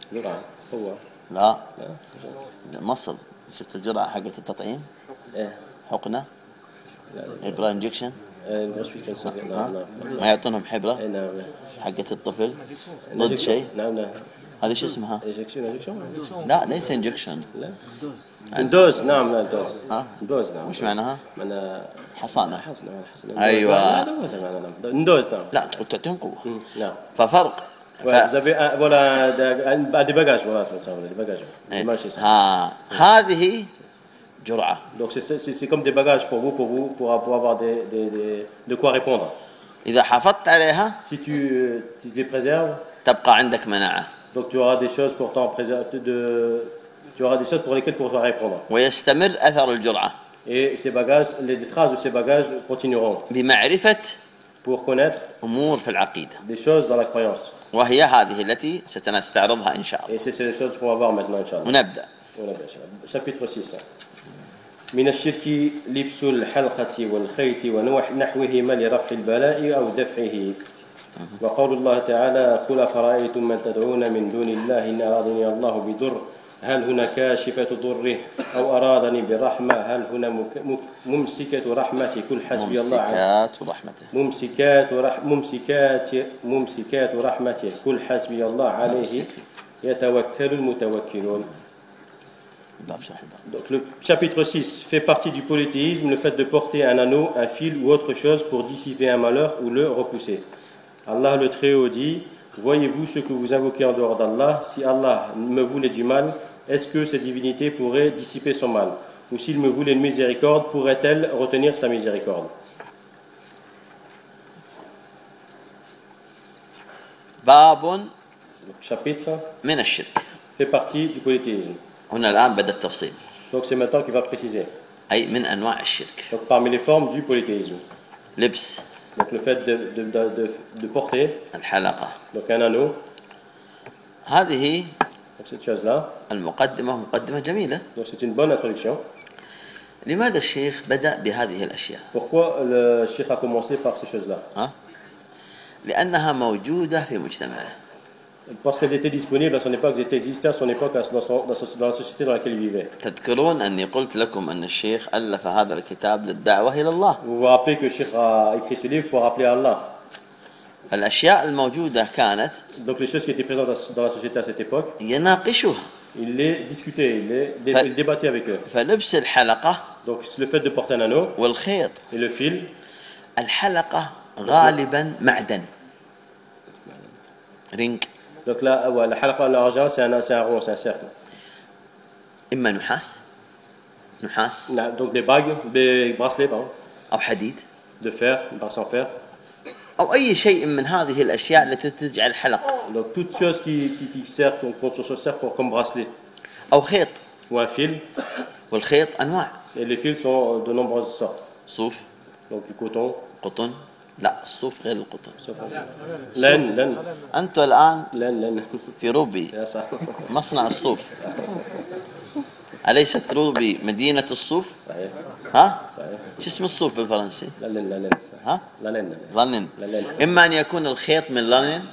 لا مصر شفت الجرعة حقت التطعيم؟ حقنة؟ إبرة انجكشن؟ ما يعطونهم حبرة؟ حقت الطفل؟ ضد شيء؟ نعم. هذا شو اسمها؟ لا ليس انجكشن. دوز. نعم دوز. دوز. نعم. وش معناها؟ حصانة. أيوة. دوز. نعم. لا تقول تعطيهم قوة. نعم. ففرق. Vous avez voilà des bagages, voilà, des bagages. هذه جرعة. Donc c'est comme des bagages pour vous pour avoir de quoi répondre. إذا حافظت عليها. Si tu les préserves. تبقى عندك مناعة. Donc tu auras des choses pour t'en préserver tu auras des choses pour lesquelles pouvoir répondre. ويستمر أثر الجرعة. Et ces bagages, les traces de ces bagages continueront. بمعرفة. Pour connaître. أمور في العقيدة. Des choses dans la croyance. وهي هذه التي سنستعرضها إن شاء الله. Et c'est les choses qu'on va voir maintenant إن شاء الله. ونبدأ. Chapitre 6. من الشرك لبس الحلقة والخيط ونحوهما لرفع البلاء أو دفعه. وقول الله تعالى قل أفرأيتم من تدعون من دون الله إن أرادني الله بضر هل هنا كاشفة ضره أو أرادني برحمة هل هنا ممسكة رحمتي كل حسبي الله عليه ممسكات رحمته كل حسبي الله عليه يتوكل المتوكلون. Donc le chapitre 6 fait partie du polythéisme, le fait de porter un anneau, un fil ou autre chose pour dissiper un malheur ou le repousser. Allah le Très-Haut dit: voyez-vous ce que vous invoquez en dehors d'Allah? Si Allah me voulait du mal, est-ce que cette divinité pourrait dissiper son mal? Ou s'il me voulait une miséricorde, pourrait-elle retenir sa miséricorde? باب Chapitre من الشرك. fait partie du polythéisme. هنا الآن بدأ التفصيل. Donc c'est maintenant qu'il va préciser. أي من أنواع الشرك. Donc parmi les formes du polythéisme. لبس. Donc le fait de porter. الحلقة. Donc un anneau. هذه. Donc cette chose-là. المقدمة مقدمة جميلة. Donc c'est une bonne introduction. لماذا الشيخ بدأ بهذه الأشياء؟ Pourquoi le cheikh a commencé par ces choses-là? لأنها موجودة في مجتمعه. Parce qu'elles étaient disponibles à son époque, elles étaient existées à son époque dans la société dans laquelle il vivait. تذكرون أني قلت لكم أن الشيخ ألف هذا الكتاب للدعوة إلى الله. Vous vous rappelez que le cheikh a écrit ce livre pour appeler à Allah. الأشياء الموجودة كانت. Donc les choses qui étaient présentes dans la société à cette époque. يناقشها. Il les discutait, il débattait avec eux. فلبس الحلقة. Donc le fait de porter un anneau. والخيط. Et le fil. الحلقة غالبا معدن. رينج. Donc là, ouais, la halqa en argent, c'est un rond, c'est un cercle. إما نحاس. Donc des bagues, des bracelets, pardon. أو حديد. De fer, bracelets en fer. أو أي شيء من هذه الأشياء التي تجعل حلقة. Donc toute chose qui sert, comme bracelet. أو خيط. Ou un fil. والخيط أنواع. Et les fils sont de nombreuses sortes. صوف. Donc du coton. قطن. لا الصوف غير القطن. لن. أنتوا الآن لن. في روبي مصنع الصوف. أليست روبي مدينة الصوف؟ صحيح. ها؟ صحيح. شو اسم الصوف بالفرنسي؟ لن. ها؟ لنن. إما أن يكون الخيط من لنن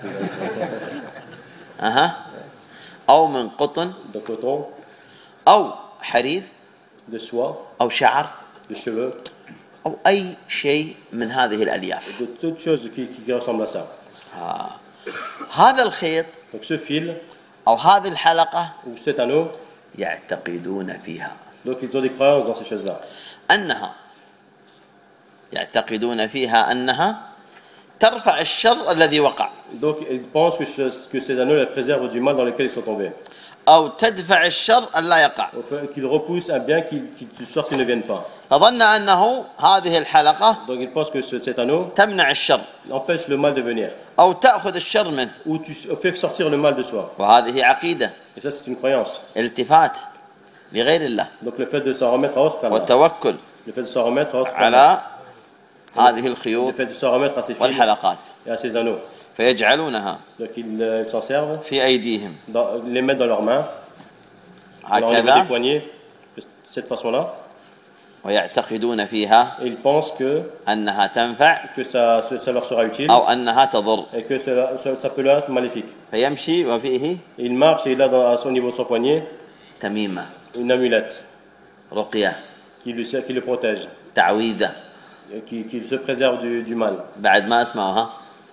أو من قطن أو حرير de soie أو شعر de cheveux أو أي شيء من هذه الألياف. de toutes choses qui ressemblent à ça. هذا الخيط Donc ce fil أو هذه الحلقة ou cet anneau يعتقدون فيها. Donc ils ont des croyances dans ces choses-là. أنها يعتقدون فيها أنها ترفع الشر الذي وقع. Donc ils pensent que ces anneaux les préservent du mal dans lequel ils sont tombés. أو تدفع الشر ألا يقع. Qu'ils repoussent un bien qui de sorte qu'il ne vienne pas. فظن أنه هذه الحلقة Donc ils pensent que cet anneau تمنع الشر. empêche le mal de venir. أو تأخذ الشر منه. Ou tu fais sortir le mal de soi. وهذه عقيدة. Et ça c'est une croyance. التفات لغير الله. Donc le fait de s'en remettre à autre qu'Allah. والتوكل. Le fait de s'en remettre à autre على هذه الخيوط. Le fait de s'en remettre à ces fils والحلقات. Et à ces anneaux. فيجعلونها. Donc ils s'en servent. في أيديهم. Les mettent dans leurs mains. هكذا. Des poignets, de cette façon-là. ويعتقدون فيها. Et ils pensent que أنها تنفع. Que ça leur sera utile. أو أنها تضر. Et que ça peut leur être maléfique. فيمشي وفيه. Il marche et il a au niveau de son poignet. تميمة. Une amulette. رقية. Qui le protège. تعويذة. Qui se préserve du mal. بعد ما أسمعوها.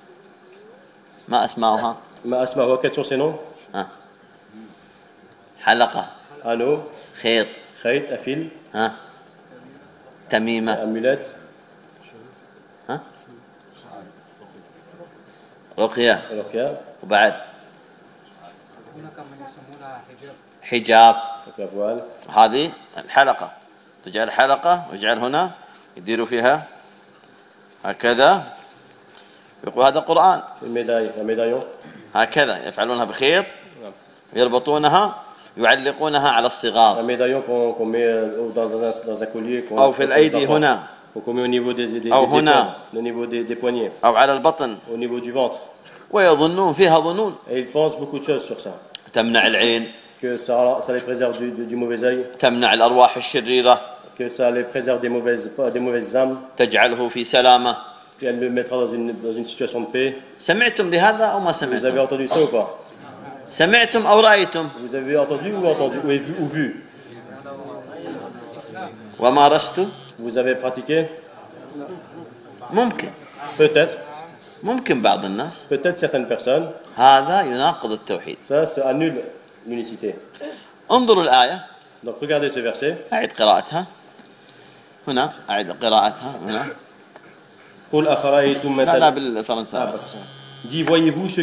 ما أسمعوها. Quels sont ces noms? حلقة. Anneau. خيط. Un fil. تميمة. Amulette. رقية. وبعد حجاب. هذه الحلقة. تجعل حلقة ويجعل هنا يديروا فيها هكذا. يقول هذا قرآن. هكذا يفعلونها بخيط ويربطونها يعلقونها على الصغار. أو في الأيدي هنا. أو هنا. أو على البطن. ويظنون فيها ظنون. تمنع العين. Que ça les préserve du mauvais œil. تمنع الأرواح الشريرة. Que ça les préserve des mauvaises âmes. تجعله في سلامة. Elle le mettra dans une situation de paix. سمعتم بهذا أو ما سمعتم؟ Vous avez entendu ça ou pas? سمعتم أو رأيتم Vous avez entendu ou vu? ومارست Vous avez pratiqué? ممكن Peut-être بعض الناس certaines personnes. هذا يناقض التوحيد. Ça annule l'unicité. انظروا الآية. Donc regardez ce verset. أعد قراءتها هنا. أعد قراءتها هنا. قل أفرأيتم من لا بالفرنساوي. Dis, voyez-vous ceux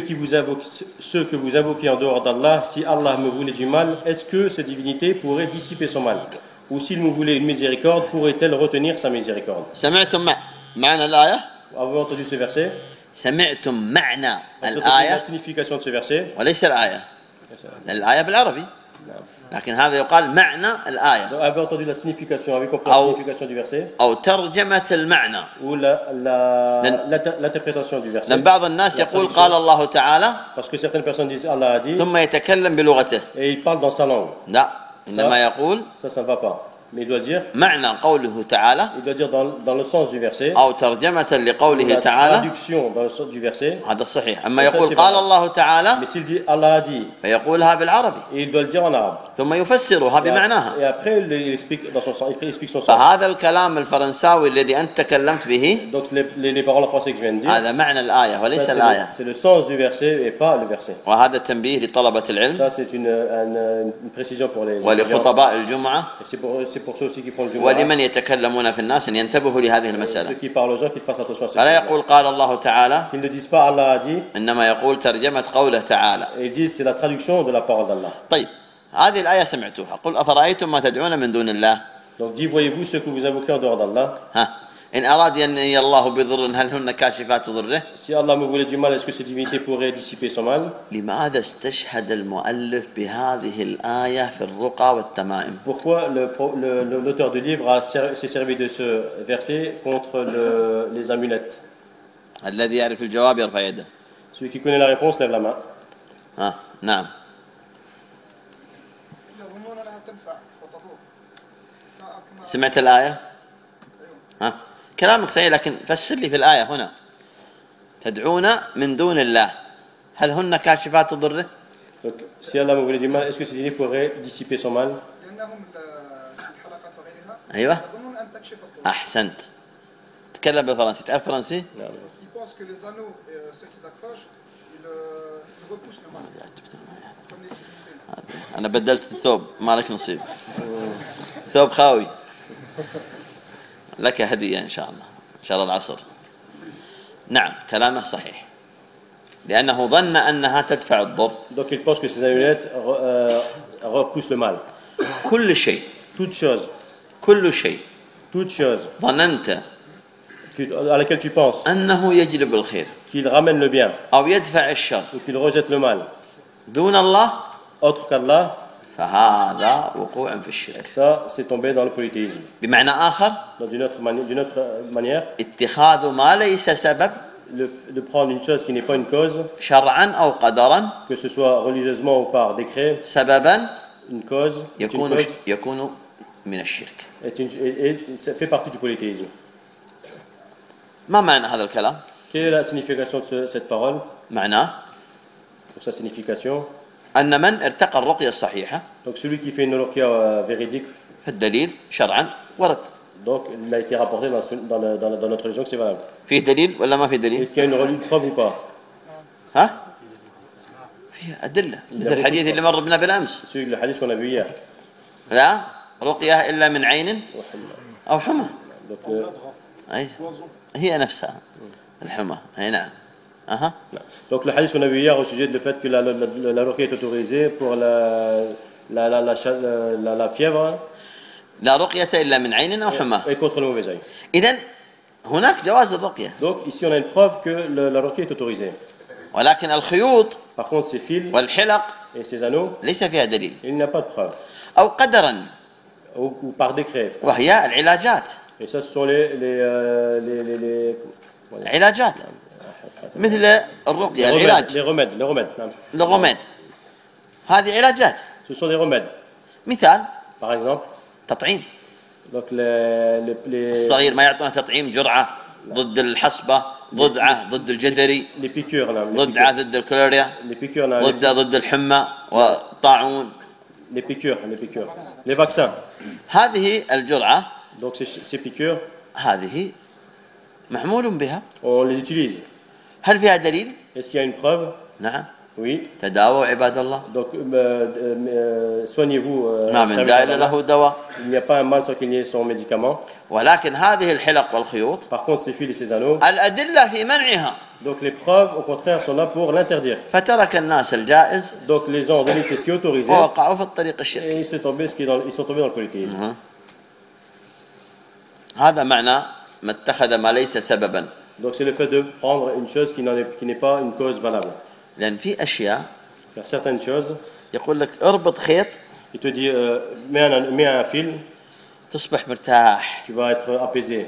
que vous invoquez en dehors d'Allah, si Allah me voulait du mal, est-ce que cette divinité pourrait dissiper son mal? Ou s'il me voulait une miséricorde, pourrait-elle retenir sa miséricorde? سمعتم معنى الآية؟ Avez-vous entendu ce verset? سمعتم معنى La الآية signification de ce verset? وليس الآية. الآية بالعربي. لكن هذا يقال معنى الآية. Donc, avez-vous entendu la signification? Avez-vous compris la signification du verset? أو ترجمة المعنى. Ou l'interprétation du verset? لأن بعض الناس يقول قال الله تعالى. Parce que certaines personnes disent Allah a dit. ثم يتكلم بلغته. Et il parle dans sa langue. لا. إنما يقول. Ça ne va pas. Mais il doit dire. معنى قوله تعالى. Il doit dire dans le sens du verset. أو ترجمة لقوله تعالى. La traduction dans le sens du verset. هذا صحيح. أما يقول قال الله تعالى. Mais s'il dit Allah a dit. فيقولها بالعربي. Et il doit le dire en arabe. ثم يفسرها بمعناها. Et après il explique dans son sens. Il explique son sens. فهذا الكلام الفرنساوي الذي أنت تكلمت به. Donc les paroles en français que je viens de dire. هذا معنى الآية وليس الآية. C'est le sens du verset et pas le verset. وهذا تنبيه لطلبة العلم. Ça c'est une précision pour les. ولخطباء الجمعة. C'est pour ceux aussi qui font le ولمن يتكلمون في الناس أن ينتبهوا لهذه المسألة. Ceux qui parlent aux gens qui fassent attention à cette. فلا يقول قال الله تعالى. Qu'ils ne disent pas Allah a dit. إنما يقول ترجمة قوله تعالى. Ils disent c'est la traduction de la parole d'Allah. طيب هذه الآية سمعتوها. قل أفرأيتم ما تدعون من دون الله. Donc dis voyez-vous ceux que vous invoquez en dehors d'Allah. إن أراد أن الله بضر هل هن كاشفات ضره؟ Si Allah me voulait du mal, est-ce que cette divinité pourrait dissiper son mal? لماذا استشهد المؤلف بهذه الآية في الرقى والتمائم؟ Pourquoi l'auteur du livre s'est servi de ce verset contre les amulettes? الذي يعرف الجواب يرفع يده. Celui qui connaît la réponse lève la main. نعم. سمعت الآية؟ كلامك صحيح لكن فسر لي في الآية هنا. تدعون من دون الله هل هن كاشفات ضره؟ Donc, si Allah me voulait du mal, est-ce que cette divinité pourrait dissiper son mal? أيوة. أحسنت. تكلم بالفرنسي. تعرف فرنسي؟ نعم. أنا بدلت الثوب ما لك نصيب. ثوب خاوي. لك هدية إن شاء الله. إن شاء الله العصر. نعم كلامه صحيح. لأنه ظن أنها تدفع الضر. Donc il pense que ces amulettes repoussent le mal. كل شيء. Toute chose. ظننت. À laquelle tu penses. أنه يجلب الخير. Qu'il ramène le bien. أو يدفع الشر. Ou qu'il rejette le mal. دون الله. Autre qu'Allah. فهذا وقوع في الشرك. Ça c'est tomber dans le polythéisme. بمعنى آخر. D'une autre manière. اتخاذ ما ليس سبب. De prendre une chose qui n'est pas une cause. شرعا أو قدرا. Que ce soit religieusement ou par décret. سببا. Une cause. يكون من الشرك. Et ça fait partie du polythéisme. ما معنى هذا الكلام؟ Quelle est la signification de cette parole? معناه. Pour sa signification. أن من ارتقى الرقية الصحيحة. Donc celui qui fait une ruqya véridique. الدليل شرعا ورد. Donc il a été rapporté dans notre religion que c'est valable. فيه دليل ولا ما في دليل؟ Est-ce qu'il y a une preuve ou pas? فيه أدلة. مثل الحديث اللي مر بنا بالأمس. C'est le hadith qu'on a vu hier. لا رقية إلا من عين أو حمى. أي هي نفسها الحمى. أي نعم. Donc le hadith qu'on a vu hier au sujet du fait que la ruqya est autorisée pour la fièvre. لا رقية إلا من عين أو حمى. Et contre le mauvais œil. إذن هناك جواز الرقية. Donc ici on a une preuve que la ruqya est autorisée. ولكن الخيوط. Par contre ces fils. والحلق. Et ces anneaux. ليس فيها دليل. Il n'y a pas de preuve. أو قدرا. Ou par décret. وهي العلاجات. Et ça ce sont les علاجات. مثل الرقية العلاج. les remèdes. الرماد. هذه علاجات. Ce sont des remèdes. مثال. Par exemple. تطعيم. Donc les الصغير ما يعطونه تطعيم جرعة ضد الحصبة ضدعة ضد الجدري، les piqûres là, ضدعة ضد الكوليريا، les piqûres là, ضد الحمى والطاعون. les piqûres, les vaccins. هذه الجرعة Donc ces piqûres, هذه محمول بها. on les utilise. هل فيها دليل؟ Est-ce qu'il y a une preuve? نعم. Oui. تداووا عباد الله. Donc soignez-vous. ما من داء إلا له دواء. Il n'y a pas un mal sans qu'il y ait son médicament. ولكن هذه الحلق والخيوط Par contre, ces fils et ces anneaux. الأدلة في منعها. Donc les preuves, au contraire, sont là pour l'interdire. فترك الناس الجائز. Donc les gens ont donné ce qui est autorisé. ووقعوا في الطريق الشركي. Et ils sont tombés dans le polythéisme. هذا معنى ما اتخذ ما ليس سببا. Donc c'est le fait de prendre une chose qui n'est pas une cause valable. لأن في أشياء Faire certaines choses, يقول لك اربط خيط il te dit mets un fil, تصبح مرتاح. tu vas être apaisé.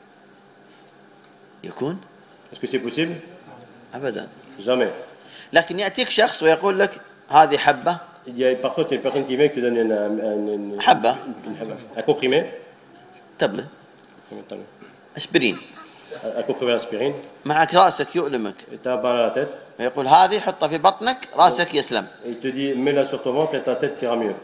يكون Est-ce que c'est possible? أبدا. Jamais. لكن يأتيك شخص ويقول لك هذه حبة. Il y a parfois une personne qui vient qui te donne une حبة. Un comprimé. تبلة. أسبرين. Un comprimé d'aspirine. معك رأسك يؤلمك. Et tu as mal à la tête. يقول هذه حطها في بطنك رأسك يسلم. Et il te dit mets-la sur ton ventre et ta tête ira mieux.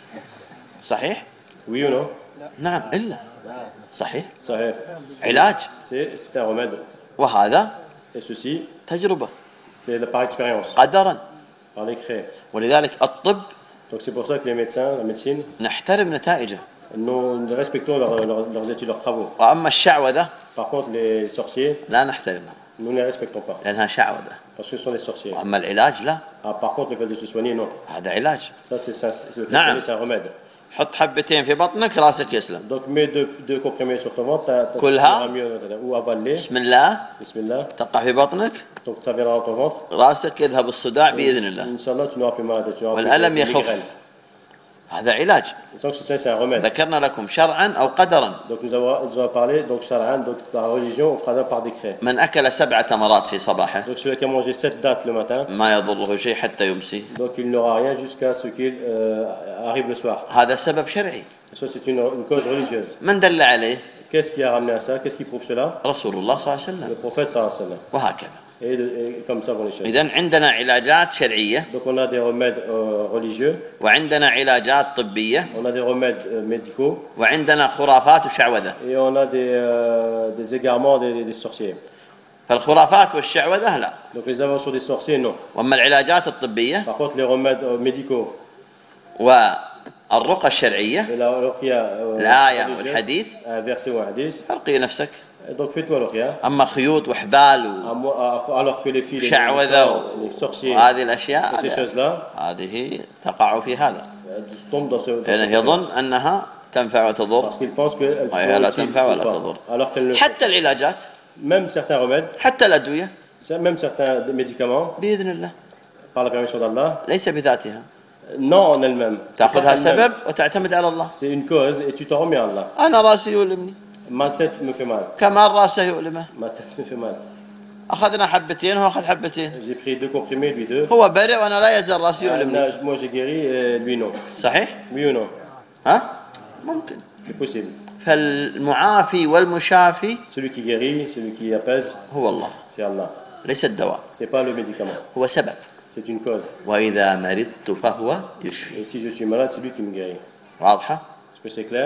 صحيح؟ Oui ou non? نعم إلا. صحيح. صحيح. علاج. C'est un remède. وهذا Et ceci, تجربة. c'est par expérience, قدرا. par décret. ولذلك الطب Donc c'est pour ça que les médecins, la médecine, نحترم نتائجه. nous respectons leurs études, leurs travaux. وأما الشعوذة Par contre, les sorciers, لا نحترمها nous ne les respectons pas. لأنها شعوذة. Parce que ce sont des sorciers. وأما العلاج لا. Par contre, le fait de se soigner, non. هذا علاج. Ça, le fait de se نعم. soigner, c'est un remède. حط حبتين في بطنك راسك يسلم. Donc mets deux comprimés sur ton ventre, tu كلها. iras mieux. Ou avale-les. بسم الله. Bismillah. تقع في بطنك Donc ça viendra dans ton ventre. راسك يذهب الصداع بإذن الله. Inch'Allah, tu n'auras plus mal à la tête. Tu n'auras plus والألم de migraine. يخف. هذا علاج. Donc c'est un remède. ذكرنا لكم شرعا أو قدرا. Donc nous avons parlé, donc shar'an, donc par religion, ou par décret. من أكل 7 تمرات في صباحه Donc celui qui a mangé 7 dates le matin, ما يضره شيء حتى يمسي. donc il n'aura rien jusqu'à ce qu'il arrive le soir. هذا سبب شرعي. Ça c'est une cause religieuse. من دل عليه؟ Qu'est-ce qui a ramené à ça? Qu'est-ce qui prouve cela? رسول الله صلى الله عليه وسلم. Le prophète sallallahu alayhi wa sallam. وهكذا. Et comme ça vont les choses. إذن عندنا علاجات شرعية Donc on a des remèdes religieux, وعندنا علاجات طبية on a des remèdes médicaux, وعندنا خرافات وشعوذة. et on a des égarements des sorciers. فالخرافات والشعوذة لا. Donc les inventions des sorciers, non. وأما العلاجات الطبية Par contre les remèdes médicaux والرقى الشرعية et la ruqya الآية والحديث un verset ou un hadith, أرقي نفسك. donc fais-toi ruqya. أما خيوط وحبال Alors que les filles, شعوذة les sorciers, وهذه الأشياء et ces choses-là, هذه تقع في هذا tombent dans ce لأنه يظن أنها تنفع وتضر parce qu'ils pensent qu'elles وهي لا sont utiles تنفع ou ولا pas. تضر. Alors qu'elles ne حتى العلاجات même certains remèdes, حتى الأدوية même certains médicaments, بإذن الله par la permission d'Allah, ليس بذاتها. non en elle-même. C'est pas تأخذها elle-même. سبب وتعتمد على الله. C'est une cause et tu t'en remets à Allah. أنا راسي يؤلمني Ma tête me fait mal. كمال راسه يؤلمه. Ma tête me fait mal. أخذنا حبتين وهو أخذ حبتين. J'ai pris 2 comprimés, lui 2. هو برئ وأنا لا يزال راسي يؤلمني. Moi j'ai guéri et lui non. صحيح؟ Oui ou non? ها؟ ممكن. C'est possible. فالمعافي والمشافي Celui qui guérit, celui qui apaise, هو الله. c'est Allah. ليس الدواء. C'est pas le médicament. هو سبب. C'est une cause. وإذا مرضت فهو يشفي. Et si je suis malade, c'est lui qui me guérit. واضحة؟ Est-ce que c'est clair?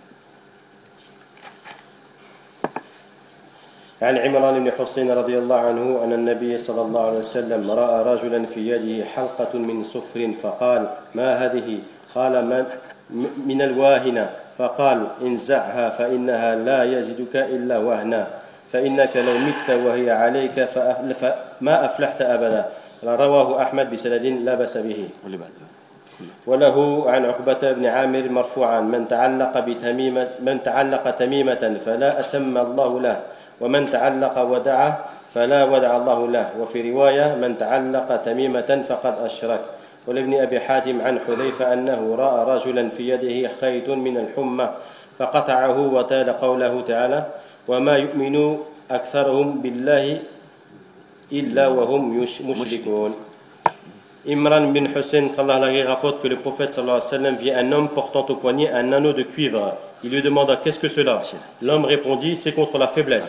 عن عمران بن حسين رضي الله عنه أن النبي صلى الله عليه وسلم رأى رجلا في يده حلقة من صفر فقال ما هذه؟ قال من الواهنة فقال انزعها فإنها لا يزدك إلا وهنا فإنك لو مت وهي عليك فما أفلحت أبدا. رواه أحمد بسند لا بأس به. وله عن عقبة بن عامر مرفوعا من تعلق تميمة فلا أتم الله له ومن تعلق ودعه فلا ودع الله له. وفي رواية من تعلق تميمة فقد أشرك. ولابن أبي حاتم عن حذيفة أنه رأى رجلا في يده خيط من الحمى فقطعه وتلا قوله تعالى وما يؤمن أكثرهم بالله إلا وهم مشركون. Imran bin Hussein, qu'Allah rapporte que le prophète sallallahu alayhi wa sallam vit un homme portant au poignet un anneau de cuivre. Il lui demanda qu'est-ce que cela? L'homme répondit c'est contre la faiblesse.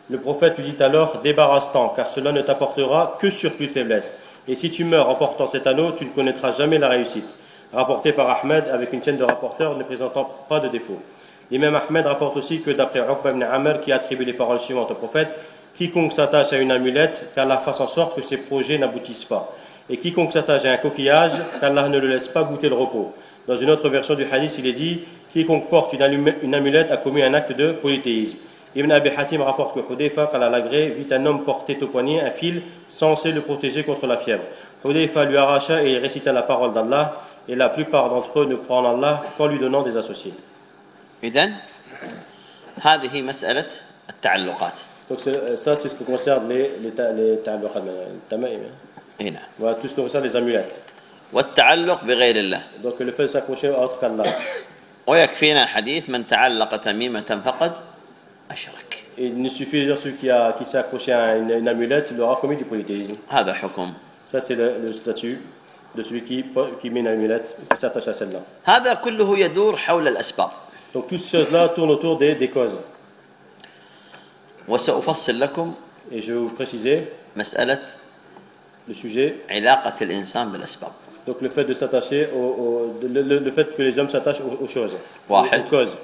Le prophète lui dit alors, débarrasse-t'en, car cela ne t'apportera que surplus de faiblesse. Et si tu meurs en portant cet anneau, tu ne connaîtras jamais la réussite. Rapporté par Ahmed avec une chaîne de rapporteurs ne présentant pas de défaut. L'imam Ahmed rapporte aussi que d'après Uqba ibn Amr qui a attribué les paroles suivantes au prophète, quiconque s'attache à une amulette, qu'Allah fasse en sorte que ses projets n'aboutissent pas. Et quiconque s'attache à un coquillage, qu'Allah ne le laisse pas goûter le repos. Dans une autre version du hadith, il est dit, quiconque porte une amulette a commis un acte de polythéisme. Ibn Abi Hatim rapporte que Hudayfa, quand Al-Agré, vit un homme porter au poignet un fil censé le protéger contre la fièvre. Hudayfa lui arracha et il récita la parole d'Allah, et la plupart d'entre eux ne croient en Allah qu'en lui donnant des associés. إذن هذه مسألة التعلقات. Donc ça, c'est ce qui concerne les tamaïm. هنا. Voilà, tout ce qui concerne les amulettes. والتعلق بغير الله. Donc le fait de s'accrocher à autre qu'Allah. ويكفينا حديث من تعلق تميمة فقد أشرك. Il ne suffit de dire celui qui s'est accroché à une amulette, il aura commis du polythéisme. هذا حكم. Ça, c'est le statut de celui qui met une amulette et qui s'attache à celle-là. هذا كله يدور حول الأسباب. Donc toutes ces choses-là tournent autour des causes. وسأفصل لكم Et je vais vous préciser مسألة le sujet. علاقة الإنسان بالأسباب. Donc le fait de s'attacher le fait que les hommes s'attachent aux choses, aux causes.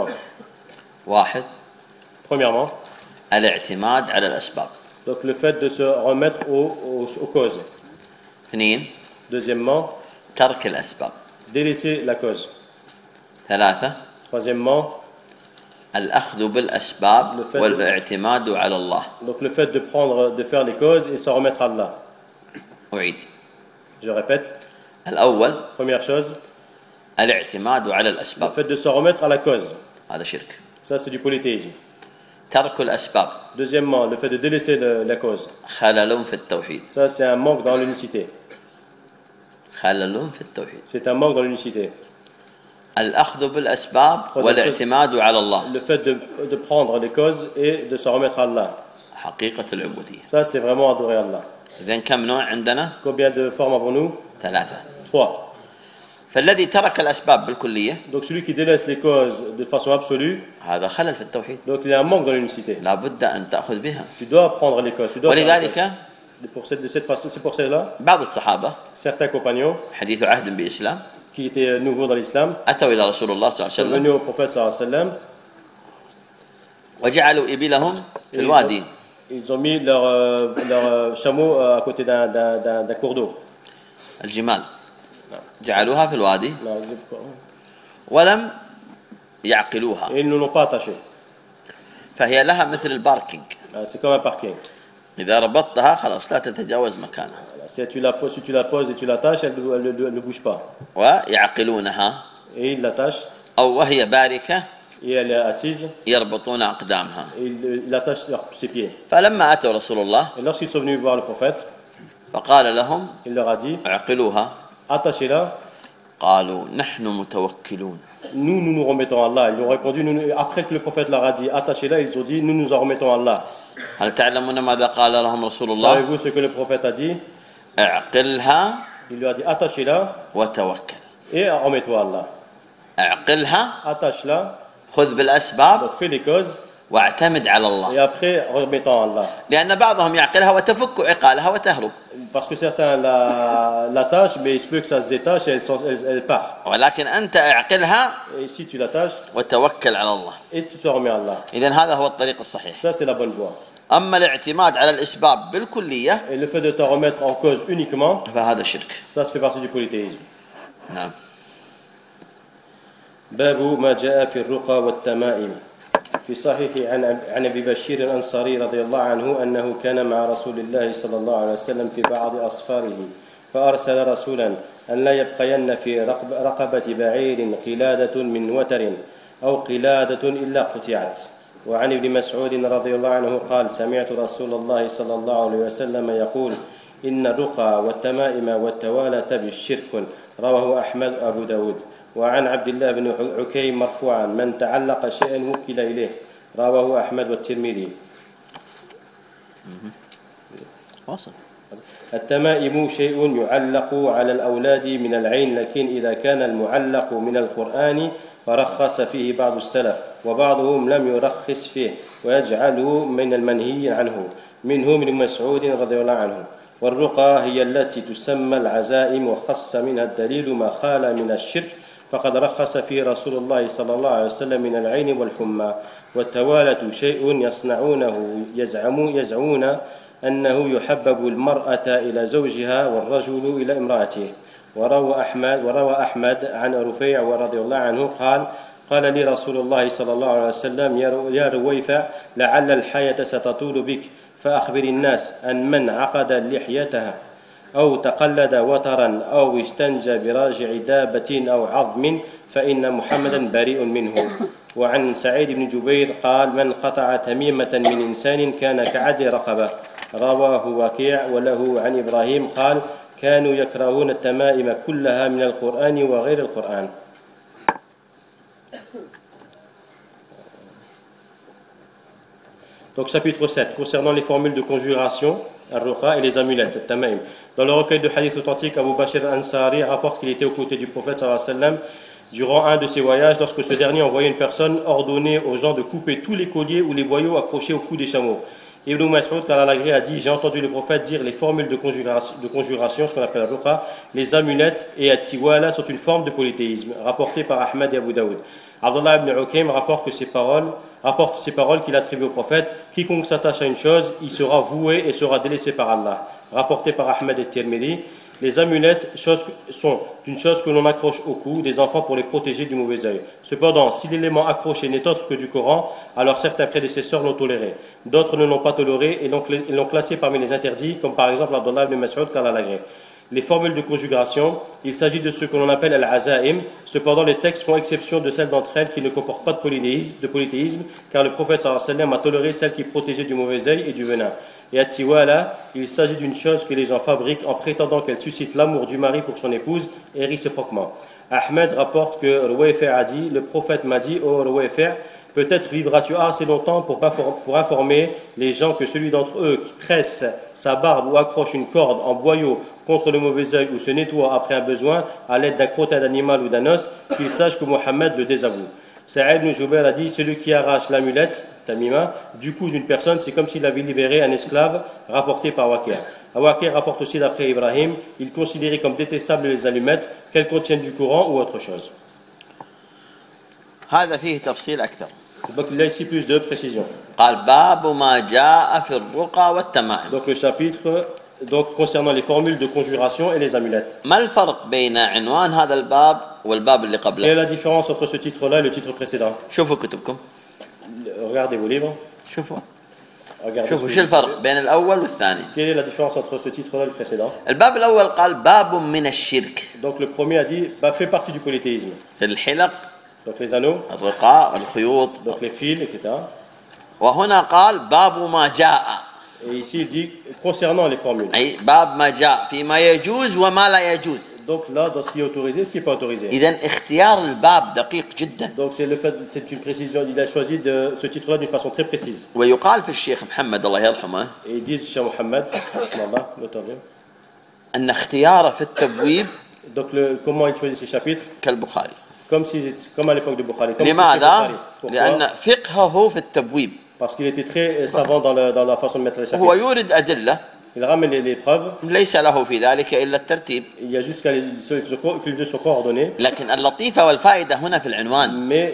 Premièrement, الاعتماد على الأسباب. donc le fait de se remettre aux causes. اثنين Deuxièmement, ترك الأسباب. délaisser la cause. ثلاثة Troisièmement, الأخذ بالأسباب والاعتماد على الله. donc le fait de faire les causes et s'en remettre à Allah. أعيد. Je répète. الأول Première chose, الاعتماد على le الأسباب. fait de s'en remettre à la cause. هذا شرك. Ça, c'est du polythéisme. ترك الأسباب. Deuxièmement, le fait de délaisser la cause. خلل في التوحيد. Ça, c'est un manque dans l'unicité. خلل في التوحيد. C'est un manque dans l'unicité. الأخذ بالأسباب والاعتماد على الله. Le fait de prendre les causes et de s'en remettre à Allah. حقيقة العبودية. Ça, c'est vraiment adorer Allah. إذن كم نوع عندنا؟ Combien de formes avons-nous? 3. 3. فالذي ترك الأسباب بالكلية. Donc celui qui délaisse les causes de façon absolue. هذا خلل في التوحيد. Donc il y a un manque dans l'unicité. لا بد أن تأخذ بها. Tu dois prendre les causes. ولذلك c'est pour cela. بعض الصحابة. Certains compagnons. حديث عهد بالإسلام. Qui étaient nouveaux dans l'islam. أتوا إلى رسول الله صلى الله عليه وسلم. Venus au prophète صلى الله عليه وسلم. وجعلوا إبلهم في الوادي. Ils ont mis leur chameau à côté d'un cours d'eau. الجمال جعلوها في الوادي ولم يعقلوها. Et ils ne l'ont pas attachée. فهي لها مثل الباركينج. C'est comme un parking. إذا ربطتها خلاص لا تتجاوز مكانها. Si tu la poses et tu l'attaches, elle ne bouge pas. ويعقلونها. Et ils l'attachent. أو وهي باركة. Et elle est assise. يربطون أقدامها. Et ils attachent ses pieds. فلما أتوا رسول الله. Et lorsqu'ils sont venus voir le prophète. فقال لهم. Il leur a dit. اعقلوها. Attachez-la. قالوا نحن متوكلون. Nous remettons à Allah. Ils ont répondu, après que le prophète leur a dit attachez-la, ils ont dit nous en remettons à Allah. هل تعلمون ماذا قال لهم رسول الله؟ Savez-vous ce que le prophète a dit? اعقلها. Il lui a dit attachez-la. وتوكل. Et remets-toi à Allah. اعقلها. Attache-la. خذ بالأسباب. Donc fais les causes. واعتمد على الله. Et après remettons à Allah. لأن بعضهم يعقلها وتفك عقالها وتهرب. Parce que certains l'attachent, mais il se peut que ça se détache et elle part. ولكن أنت اعقلها. Et si tu l'attaches. وتوكل على الله. Et tu te remets à Allah. إذن هذا هو الطريق الصحيح. Ça c'est la bonne voie. أما الاعتماد على الأسباب بالكلية. Et le fait de te remettre en cause uniquement. فهذا شرك. Ça fait partie du polythéisme. نعم. باب ما جاء في الرقى والتمائم. في صحيح عن أبي بشير الأنصاري رضي الله عنه أنه كان مع رسول الله صلى الله عليه وسلم في بعض أصفاره فأرسل رسولا أن لا يبقين في رقبة بعير قلادة من وتر أو قلادة إلا قطعت. وعن ابن مسعود رضي الله عنه قال سمعت رسول الله صلى الله عليه وسلم يقول إن الرقى والتمائم والتوالة شرك. رواه أحمد أبو داود. وعن عبد الله بن عكيم مرفوعا من تعلق شيئا وكل إليه. رواه أحمد والترمذي. التمائم شيء يعلق على الأولاد من العين، لكن إذا كان المعلق من القرآن فرخص فيه بعض السلف وبعضهم لم يرخص فيه ويجعله من المنهي عنه منهم ابن مسعود رضي الله عنه. والرقى هي التي تسمى العزائم وخص منها الدليل ما خال من الشرك فقد رخص فيه رسول الله صلى الله عليه وسلم من العين والحمى. والتوالة شيء يصنعونه يزعمون أنه يحبب المرأة إلى زوجها والرجل إلى امرأته. وروى أحمد عن رفيع رضي الله عنه قال لي رسول الله صلى الله عليه وسلم يا رويفع لعل الحياة ستطول بك فأخبر الناس أن من عقد لحيتها أو تقلد وترا أو استنجى براجع دابة أو عظم فإن محمدا بريء منه. وعن سعيد بن جبير قال من قطع تميمة من إنسان كان كعدل رقبة. رواه وكيع وله عن إبراهيم قال كانوا يكرهون التمائم كلها من القرآن وغير القرآن. Donc chapitre 7, concernant les formules de conjuration, al-ruqa et les amulettes, al-tamaim. Dans le recueil de hadith authentique, Abu Bashir al-Ansari rapporte qu'il était aux côtés du prophète sallallahu alayhi wa sallam durant un de ses voyages, lorsque ce dernier envoyait une personne ordonner aux gens de couper tous les colliers ou les boyaux accrochés au cou des chameaux. Ibn Mas'ud al-Alagré a dit, j'ai entendu le prophète dire les formules de conjuration, ce qu'on appelle al-ruqa, les amulettes et at-tiwala sont une forme de polythéisme, rapporté par Ahmad et Abu Daoud. Abdullah ibn Ukaym rapporte ces paroles qu'il attribue au prophète, quiconque s'attache à une chose, il sera voué et sera délaissé par Allah. Rapporté par Ahmed et Tirmidhi, les amulettes sont une chose que l'on accroche au cou des enfants pour les protéger du mauvais œil. Cependant, si l'élément accroché n'est autre que du Coran, alors certains prédécesseurs l'ont toléré. D'autres ne l'ont pas toléré et l'ont classé parmi les interdits, comme par exemple Abdullah ibn Mas'ud al-Alagré. Les formules de conjuration, il s'agit de ce que l'on appelle al-azaim. Cependant, les textes font exception de celles d'entre elles qui ne comportent pas de polythéisme, car le prophète sallallahu alayhi wa sallam a toléré celles qui protégeaient du mauvais œil et du venin. Et at-tiwala, il s'agit d'une chose que les gens fabriquent en prétendant qu'elle suscite l'amour du mari pour son épouse et réciproquement. Ahmed rapporte que Ruwayfi' a dit, le prophète m'a dit, ô Ruwayfi', peut-être vivras-tu assez longtemps pour informer les gens que celui d'entre eux qui tresse sa barbe ou accroche une corde en boyau contre le mauvais œil ou se nettoie après un besoin à l'aide d'un crottin d'animal ou d'un os, qu'il sache que Mohammed le désavoue. Sa'id ibn Jubair a dit, celui qui arrache l'amulette, tamima, du cou d'une personne, c'est comme s'il avait libéré un esclave, rapporté par Waqi'. Waqi' rapporte aussi d'après Ibrahim, il considérait comme détestables les allumettes, qu'elles contiennent du Coran ou autre chose. هذا فيه تفصيل أكثر. Donc il y a ici plus de précision. قال باب ما جاء في الرقى والتمائم. Donc le chapitre concernant les formules de conjuration et les amulettes. ما الفرق بين عنوان هذا الباب والباب اللي قبله؟ Quelle est la différence entre ce titre-là et le titre précédent? شوفوا كتبكم. Regardez vos livres. شوفوا. Regardez. شوفوا شو الفرق بين الأول والثاني؟ Quelle est la différence entre ce titre-là et le précédent? الباب الأول قال باب من الشرك. Donc le premier a dit fait partie du polythéisme. في الحلق. Donc les anneaux. الرقاء الخيوط. Donc les fils, etc. وهنا قال باب ما جاء. Et ici il dit concernant les formules. أي باب ما جاء فيما يجوز وما لا يجوز. Donc là dans ce qui est autorisé, ce qui n'est pas autorisé. إذن اختيار الباب دقيق جدا. Donc c'est une précision. Il a choisi ce titre-là d'une façon très précise. ويقال في الشيخ محمد الله يرحمه. Et ils disent Cheikh Mohammed, أن اختياره في التبويب. Donc comment il choisit ces chapitres? كالبخاري. Comme à l'époque de Bukhari. لماذا؟ لأن فقهه في التبويب. Parce qu'il était très savant dans la façon de mettre les chapitres. هو يورد أدلة. Il ramène les preuves. ليس له في ذلك إلا الترتيب. Il y a juste qu'ils deux sont coordonnés. لكن اللطيفة والفائدة هنا في العنوان. Mais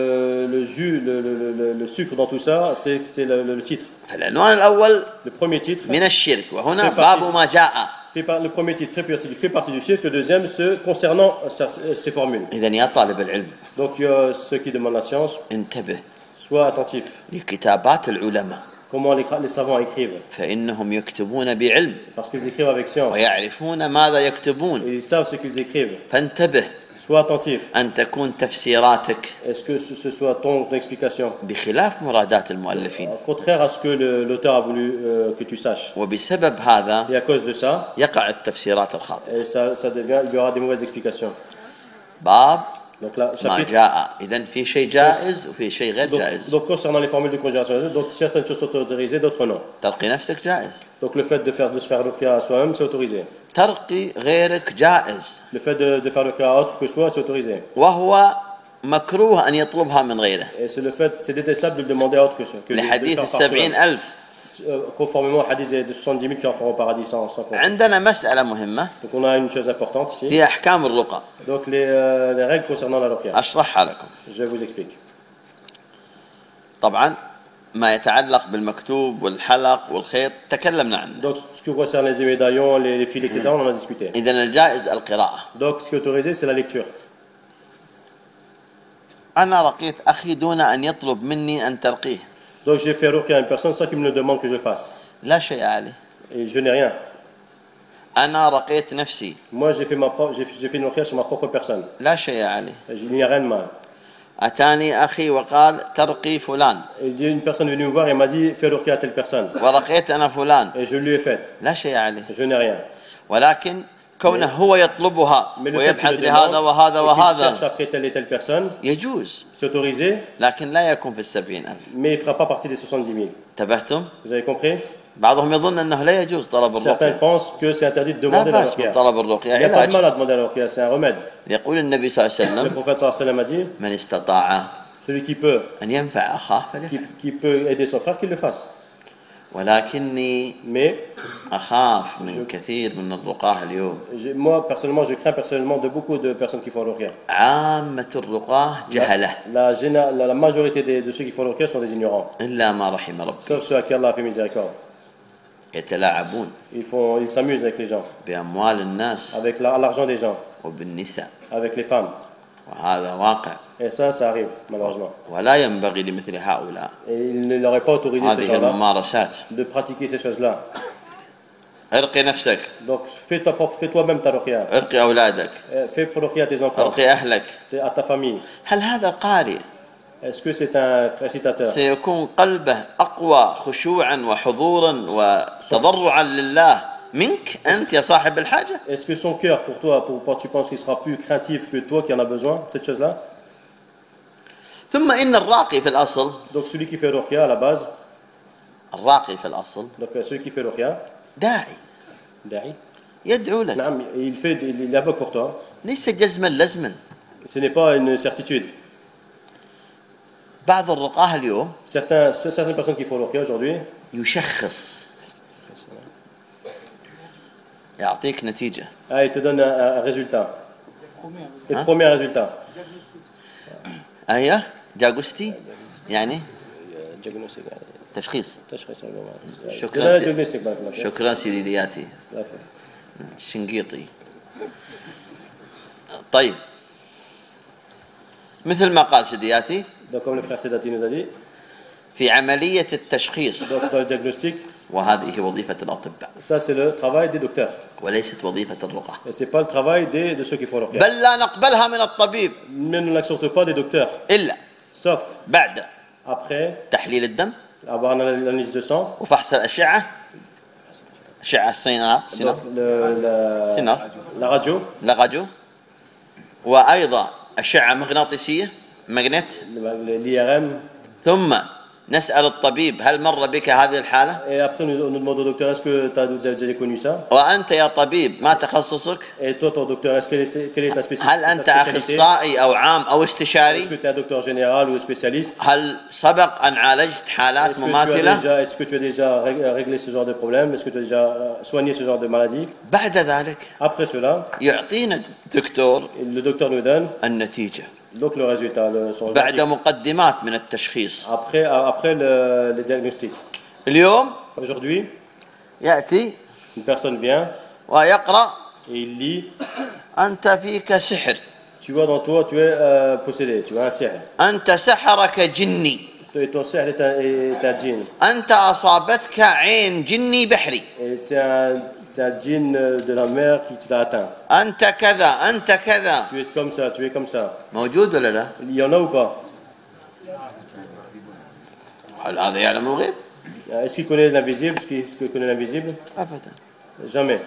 le sucre dans tout ça, c'est le titre. فالعنوان الأول le premier titre من الشرك وهنا باب ما جاء. Le premier titre fait partie du cirque, le deuxième concernant ces formules. إذن يا طالب العلم. Donc il y a ceux qui demandent la science. انتبه. Sois attentif. لكتابات العلماء. Comment les savants écrivent. فإنهم يكتبون بعلم. Parce qu'ils écrivent avec science. ويعرفون ماذا يكتبون. Et ils savent ce qu'ils écrivent. فانتبه. Sois attentif. أن تكون تفسيراتك. Est-ce que ce soit ton explication? بخلاف مرادات المؤلفين. Contraire à ce que l'auteur a voulu que tu saches. وبسبب هذا. Et à cause de ça. يقع التفسيرات الخاطئة. Et ça devient, il y aura des mauvaises explications. باب. Donc là, ما جاء. إذن في شيء جائز وفي شيء غير جائز. Donc concernant les formules de conjuration, donc certaines choses sont autorisées, d'autres non. ترقي نفسك جائز. Donc le fait de se faire ruqya à soi-même, c'est autorisé. ترقي غيرك جائز. Le fait de faire ruqya à autre que soi, c'est autorisé. وهو مكروه أن يطلبها من غيره Et c'est le fait, c'est détestable de le demander à autre que de le لحديث faire par soi-même. 70,000. Conformément au hadith des 70 000 qui entreront au paradis sans compte. عندنا مسألة مهمة Donc on a une chose importante ici. هي أحكام الرقى Donc les règles concernant la ruqya. أشرحها لكم. Je vous explique. طبعا ما يتعلق بالمكتوب والحلق والخيط تكلمنا عنه. Donc ce qui concerne les médaillons, les fils, etc., on en a discuté. إذن الجائز القراءة. Donc ce qui est autorisé, c'est la lecture. أنا رقيت أخي دون أن يطلب مني أن ترقيه. Donc j'ai fait ruqya à une personne sans qu'il me le demande que je fasse. لا شيء عليه. Et je n'ai rien. أنا رقيت نفسي. Moi j'ai fait une ruqya sur ma propre personne. لا شيء عليه. Il n'y a rien de mal. أتاني أخي وقال ترقي فلان. Et une personne est venue me voir et m'a dit fais ruqya à telle personne. ورقيت أنا فلان. Et je lui ai fait. لا شيء عليه. Je n'ai rien. ولكن كونه هو يطلبها Mais le fait ويبحث qu'il le لهذا demande وهذا et qu'il cherche وهذا après telle et telle personne, يجوز c'est autorisé, لكن لا يكون في 70,000. mais il ne fera pas partie des 70 000. انتبهتم؟ Vous avez compris? بعضهم يظن أنه لا يجوز طلب Certains الرقية. pensent que c'est interdit de لا demander la بأس من ruqya. طلب الرقية Il n'y a pas de mal علاج. à demander la ruqya, c'est un remède. يقول النبي صلى الله عليه Le وسلم prophète sallallahu alayhi wa sallam a dit من استطاع celui qui peut, أن ينفع أخاه فليفعل. qui peut aider son frère, qu'il le fasse. ولكني Mais أخاف من كثير من الرقاة اليوم. moi, personnellement, je crains personnellement de beaucoup de personnes qui font ruqya. عامة الرقاة جهلة La majorité de ceux qui font ruqya sont des ignorants. إلا ما رحم ربي. Sauf ceux à qui Allah a fait miséricorde. يتلاعبون Ils s'amusent avec les gens, بأموال الناس avec l'argent des gens, وبالنساء avec les femmes. وهذا واقع Et ça arrive, malheureusement. ولا ينبغي لمثل هؤلاء Et il ne leur est pas autorisé, ces هذه gens-là, الممارسات. de pratiquer ces choses-là. ارقي نفسك، Donc, fais toi-même ta ruqya. ارقي أولادك، Fais ruqya à tes enfants, ارقي أهلك. à ta famille. هل هذا القارئ Est-ce que c'est un récitateur? سيكون قلبه أقوى خشوعا وحضورا وتضرعا لله منك أنت يا صاحب الحاجة؟ Est-ce que son cœur, pour toi, tu penses qu'il sera plus craintif que toi qui en a besoin, cette chose-là? ثم إن الراقي في الأصل، Donc, celui qui fait ruqya à la base, الراقي في الأصل donc celui qui fait ruqya, داعي da'i, يدعو لك، il invoque pour toi. ليس جزما لزما. Ce n'est pas une certitude. بعض الرقاة اليوم Certaines personnes qui font ruqya aujourd'hui, يشخص، يعطيك نتيجة. il te donne un résultat. Et le premier résultat. أيوه جاغوستي يعني Diagnostic. تشخيص. شكرا. شكرا سيدياتي شنقيطي. طيب مثل ما قال سيدياتي Donc, comme le frère Sedati nous a dit, في عملية التشخيص، donc, dans le diagnostic, وهذه وظيفة الأطباء ça c'est le travail des docteurs. وليست وظيفة الرقاة. Et ce n'est pas le travail de ceux qui font ruqya. بل لا نقبلها من الطبيب Mais nous n'acceptons pas des docteurs, إلا sauf بعد après تحليل الدم avoir une analyse de sang, وفحص الأشعة، أشعة السينار donc سينار la radio, لغجو، وأيضا أشعة مغناطيسية ماجنت. l'IRM. ثم نسأل الطبيب هل مر بك هذه الحالة؟ Et après, nous demandons au docteur, est-ce que tu as déjà connu ça? وأنت يا طبيب ما تخصصك؟ Et toi, ton docteur, quelle est ta spécialité? هل أنت أخصائي أو عام أو Est-ce استشاري؟ que tu es un docteur général ou spécialiste? هل سبق أن عالجت حالات مماثلة؟ Est-ce que tu as déjà réglé ce genre de problème? Est-ce que tu as déjà soigné ce genre de maladie? بعد ذلك Après cela, يعطينا الدكتور le docteur nous donne النتيجة donc le résultat, son بعد verdict. مقدمات من التشخيص. Après le diagnostic. اليوم Aujourd'hui, يأتي une personne vient ويقرأ et il lit, أنت فيك سحر، tu vois dans toi, tu es possédé, tu as un sihr. أنت سحرك جني، Et ton sihr est un djinn. أنت أصابتك عين جني بحري، Et c'est un djinn de la mer qui t'a atteint. أنت كذا أنت كذا. Tu es comme ça, tu es comme ça. موجود ولا لا؟ Il y en a ou pas? هل هذا يعلم الغيب؟ Est-ce qu'il connaît l'invisible? Est-ce qu'il connaît l'invisible? أبدا. Jamais.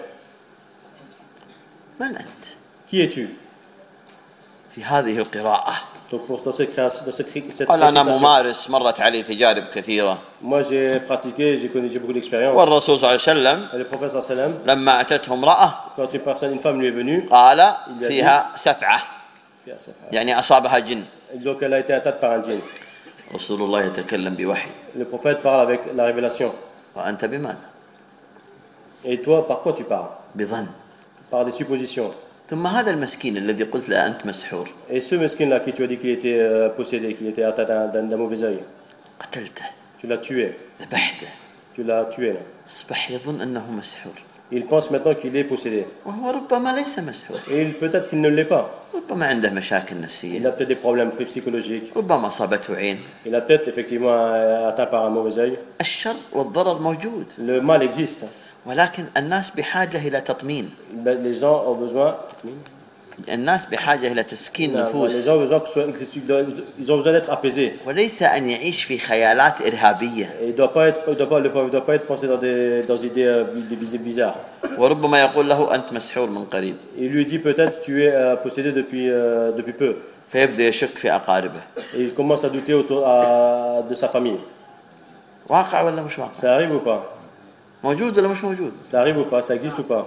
من أنت؟ Qui es-tu? في هذه القراءة. Donc pour dans cette قال أنا récitation, ممارس، مرت علي تجارب كثيرة. moi j'ai pratiqué, j'ai beaucoup d'expérience. والرسول صلى الله عليه وسلم Et le prophète sallallahu alayhi wa sallam, لما أتته امرأة quand une femme lui est venue, قال فيها سفعة، يعني أصابها جن. Donc elle a été atteinte par un djinn. رسول الله يتكلم بوحي. Le prophète parle avec la révélation. وأنت بماذا؟ Et toi, par quoi tu parles? بظن. Par des suppositions. ثم هذا المسكين الذي قلت له أنت مسحور. Et ce mesquin-là qui tu as dit qu'il était possédé, qu'il était atteint d'un mauvais œil, قتلته. tu l'as tué. ذبحته. Tu l'as tué là. أصبح يظن أنه مسحور. Il pense maintenant qu'il est possédé. وهو ربما ليس مسحور. Et peut-être qu'il ne l'est pas. ربما عنده مشاكل Il نفسية. a peut-être des problèmes psychologiques. ربما أصابته عين. Il a peut-être effectivement atteint par un mauvais œil. الشر والضرر موجود. Le mal existe. ولكن الناس بحاجة إلى تطمين. Les gens ont besoin. الناس بحاجة إلى تسكين Les نفوس. gens ils ont besoin d'être apaisés. وليس أن يعيش في خيالات إرهابية. Et il ne doit pas être pensé dans des idées bizarres. وربما يقول له أنت مسحور من قريب. Il lui dit peut-être tu es possédé depuis peu. فيبدأ يشك في أقاربه. Et il commence à douter de sa famille. واقع ولا مش واقع؟ Ça arrive ou pas? موجود ولا مش موجود؟ Ça arrive ou pas? Ça existe ou pas?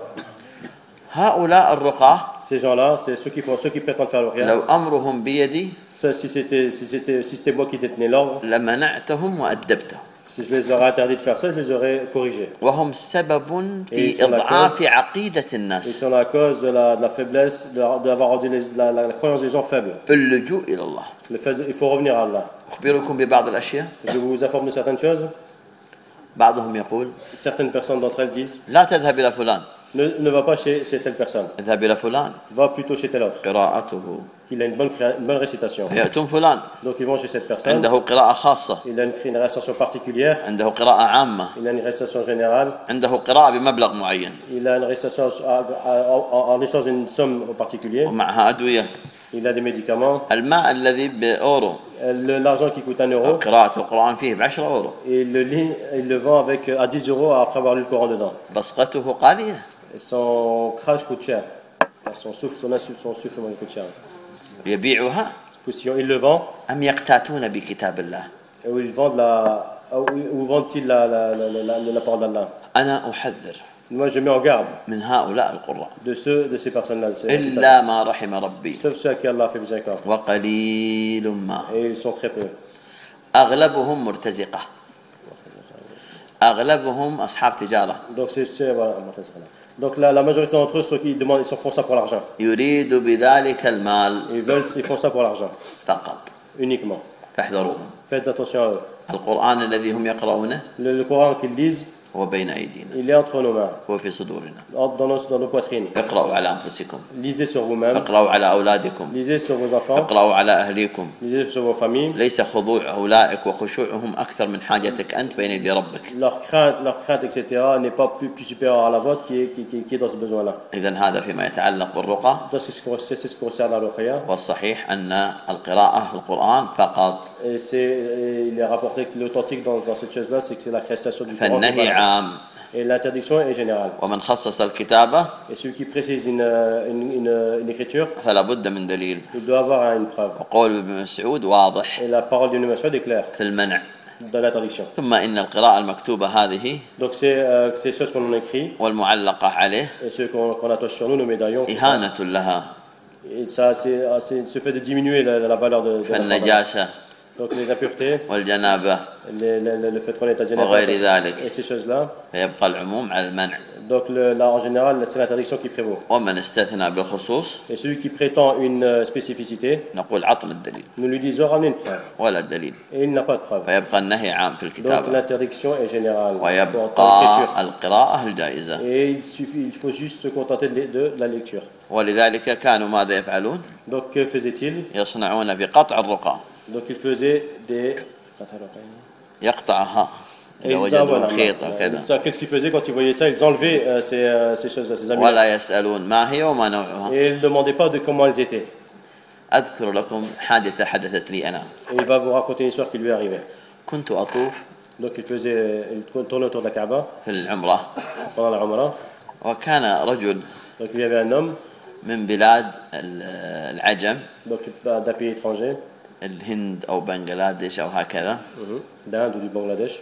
هؤلاء الرقاة Ces gens-là, c'est ceux qui prétendent faire le rien. لو أمرهم بيدي Si c'était moi qui détenais l'ordre, لمنعتهم وأدبتهم. si je leur ai interdit de faire ça, je les aurais corrigés. وهم سبب Et في sur la إضعاف cause- عقيدة Et الناس c'est la cause de la faiblesse, d'avoir rendu la croyance des gens faibles. باللجوء إلى الله. Il faut revenir à Allah. أخبركم ببعض الأشياء. Je vous informe de certaines choses. بعضهم يقول Certaines personnes d'entre elles disent لا تذهب إلى فلان، ne va pas chez telle personne, اذهب إلى فلان va plutôt chez tel autre. قراءته. Il a une bonne récitation. يأتون فلان Donc ils vont chez cette personne. عنده قراءة خاصة، Il a une récitation particulière. عنده قراءة عامة، Il a une récitation générale. عنده قراءة بمبلغ معين Il a une récitation en échange d'une somme en particulier. ومعها أدوية. Il a des médicaments. الماء الذي بأورو L'argent qui coûte 1 euro. قراءة القرآن فيه ب10 أورو. Et il le lit, il le vend à 10 euros après avoir lu le Coran dedans. بصقته غالية. Et son crash coûte cher. Son soufflement il coûte cher. يبيعها Il le vend. أم يقتاتون بكتاب الله. Où vendent-ils la parole d'Allah? أنا أحذر Moi je mets en garde من هؤلاء القراء de ces personnes-là. إلا ما رحم ربي Sauf ceux à qui Allah a fait miséricorde. وقليل ما. Et ils sont très peu. أغلبهم مرتزقة، أغلبهم أصحاب تجارة. Voilà. Donc la majorité d'entre eux, ceux qui demandent, ils font ça pour l'argent. يريد بذلك المال Ils font ça pour l'argent, فقط. uniquement. فاحذروهم. Faites attention à eux. القرآن الذي هم يقرؤونه Le Coran qu'ils lisent, هو بين أيدينا، il est entre nos mains, هو في صدورنا. dans nos poitrines. اقرأوا على أنفسكم، Lisez sur vous-même, اقرأوا على أولادكم، lisez sur vos enfants, اقرأوا على أهليكم. lisez sur vos familles. ليس خضوع أولئك وخشوعهم أكثر من حاجتك أنت بين يدي ربك. Leur crainte, etc. n'est pas plus supérieure à la vôtre qui est dans ce besoin-là. إذن هذا فيما يتعلق بالرقى. Donc c'est ce qui concerne la ruqya. والصحيح أن القراءة القرآن فقط. Et il est rapporté que l'authentique dans cette chose-là, c'est que c'est la création du Coran. فالنهي عام. Et l'interdiction est générale. ومن خصص الكتابة Et celui qui précise une écriture, فلا بد من دليل. il doit avoir une preuve. وقول ابن مسعود واضح Et la parole d'Ibn Mas'ud est claire في المنع. dans l'interdiction. ثم إن القراءة المكتوبة هذه Donc c'est ces choses qu'on en écrit والمعلقة عليه et ceux qu'on attache sur nous, nos médaillons. إهانة لها. Et ça, c'est ce fait de diminuer la valeur de la parole. فالنجاسة Donc les impuretés, والجنابة le fait qu'on est à Janaba وغير ذلك. et ces choses-là. فيبقى العموم على المنع. Donc là, en général, c'est l'interdiction qui prévaut. ومن استثنى بالخصوص Et celui qui prétend une spécificité, نقول عطنا الدليل nous lui disons ramenez une preuve. ولا الدليل. Et il n'a pas de preuve. فيبقى النهي عام في Donc الكتابة l'interdiction est générale pour ويبقى l'écriture. القراءة الجائزة. Et il faut juste se contenter de la lecture. ولذلك كانوا ماذا يفعلون؟ Donc que faisait-il? يصنعون بقطع الرقى. Donc il faisait des... يقطعها Et إذا ils وجدوا voilà, خيط وكذا qu'est-ce qu'ils faisaient quand ils voyaient ça? Ils enlevaient ces choses, ces amis. ولا يسألون ما هي وما نوعها. Et ils ne demandaient pas de comment elles étaient. أذكر لكم حادثة حدثت لي أنا. Et il va vous raconter une histoire qui lui est arrivée. كنت أطوف Donc il tournait autour de la Kaaba في العمرة pendant la Umrah. وكان رجل Donc il y avait un homme من بلاد العجم donc d'un pays étranger, الهند أو بنغلاديش أو هكذا. d'Inde ou du Bangladesh.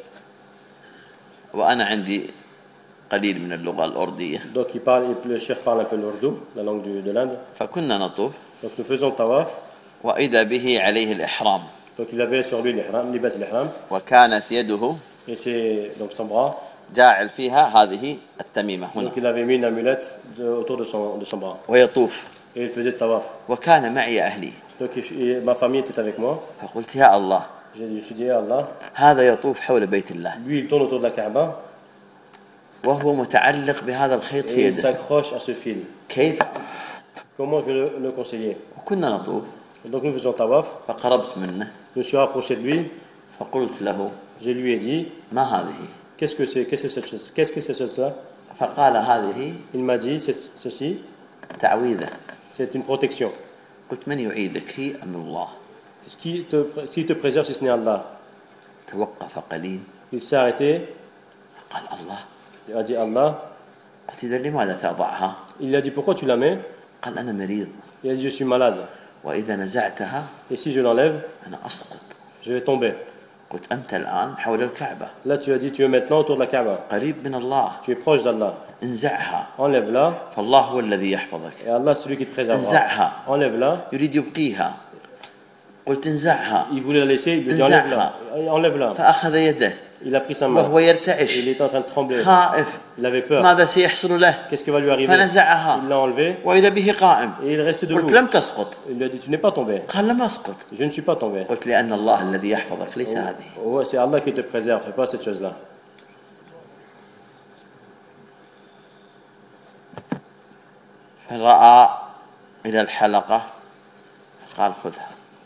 وأنا عندي قليل من اللغة الأردية. Donc le cheikh parle un peu l'ourdou, la langue de l'Inde. فكنا نطوف Donc nous faisons le tawaf. وإذا به عليه الإحرام. Donc il avait sur lui l'ihram, libas l'ihram. وكانت يده. Et c'est donc son bras. جاعل فيها هذه التميمة هنا. Donc il avait mis une amulette autour de son bras. ويطوف. Et il faisait le tawaf. وكان معي أهلي. Donc ma famille était avec moi. فقلت يا الله. Je me suis dit à Allah. هذا يطوف حول بيت الله. Lui il tourne autour de la Kaaba. وهو متعلق بهذا الخيط في Et il يده. s'accroche à ce fil. كيف؟ Comment je vais le conseiller? وكنا نطوف. Donc nous faisons tawaf. فقربت منه. Je me suis rapproché de lui. فقلت له. Je lui ai dit. ما هذه؟ Qu'est-ce que c'est? Qu'est-ce que c'est cette chose? Qu'est-ce que c'est cette chose-là? فقال هذه. Il m'a dit ceci. تعويذة. C'est une protection. قلت من يعيذك هي أم الله؟ Qui te préserve si ce n'est Allah? توقف قليل. Il s'est arrêté. قال الله. Il a dit Allah. قلت إذا لماذا تضعها؟ Il lui a dit pourquoi tu la mets? قال أنا مريض. Il a dit je suis malade. وإذا نزعتها. Et si je l'enlève? أنا أسقط. Je vais tomber. قلت أنت الآن حول الكعبة. Là tu as dit tu es maintenant autour de la Kaaba. قريب من الله. Tu es proche d'Allah. انزعها. Enlève-la. فالله هو الذي يحفظك. Et Allah c'est celui qui te préservera. انزعها. Enlève-la. يريد يبقيها. قلت انزعها. Il voulait la laisser, il lui dit enlève-la. Enlève-la. فأخذ يده. Il a pris sa main. وهو يرتعش. Il était en train de trembler. خائف. Il avait peur. ماذا سيحصل له؟ Qu'est-ce qui va lui arriver? فنزعها. Il l'a enlevé. وإذا به قائم. Et il restait debout. قلت لم تسقط. Il lui a dit tu n'es pas tombé. قال لم أسقط. Je ne suis pas tombé. قلت لأن الله الذي يحفظك ليس هذه. Ouais, c'est Allah qui te préserve, fais pas cette chose-là. فرأى إلى الحلقة قال خذها.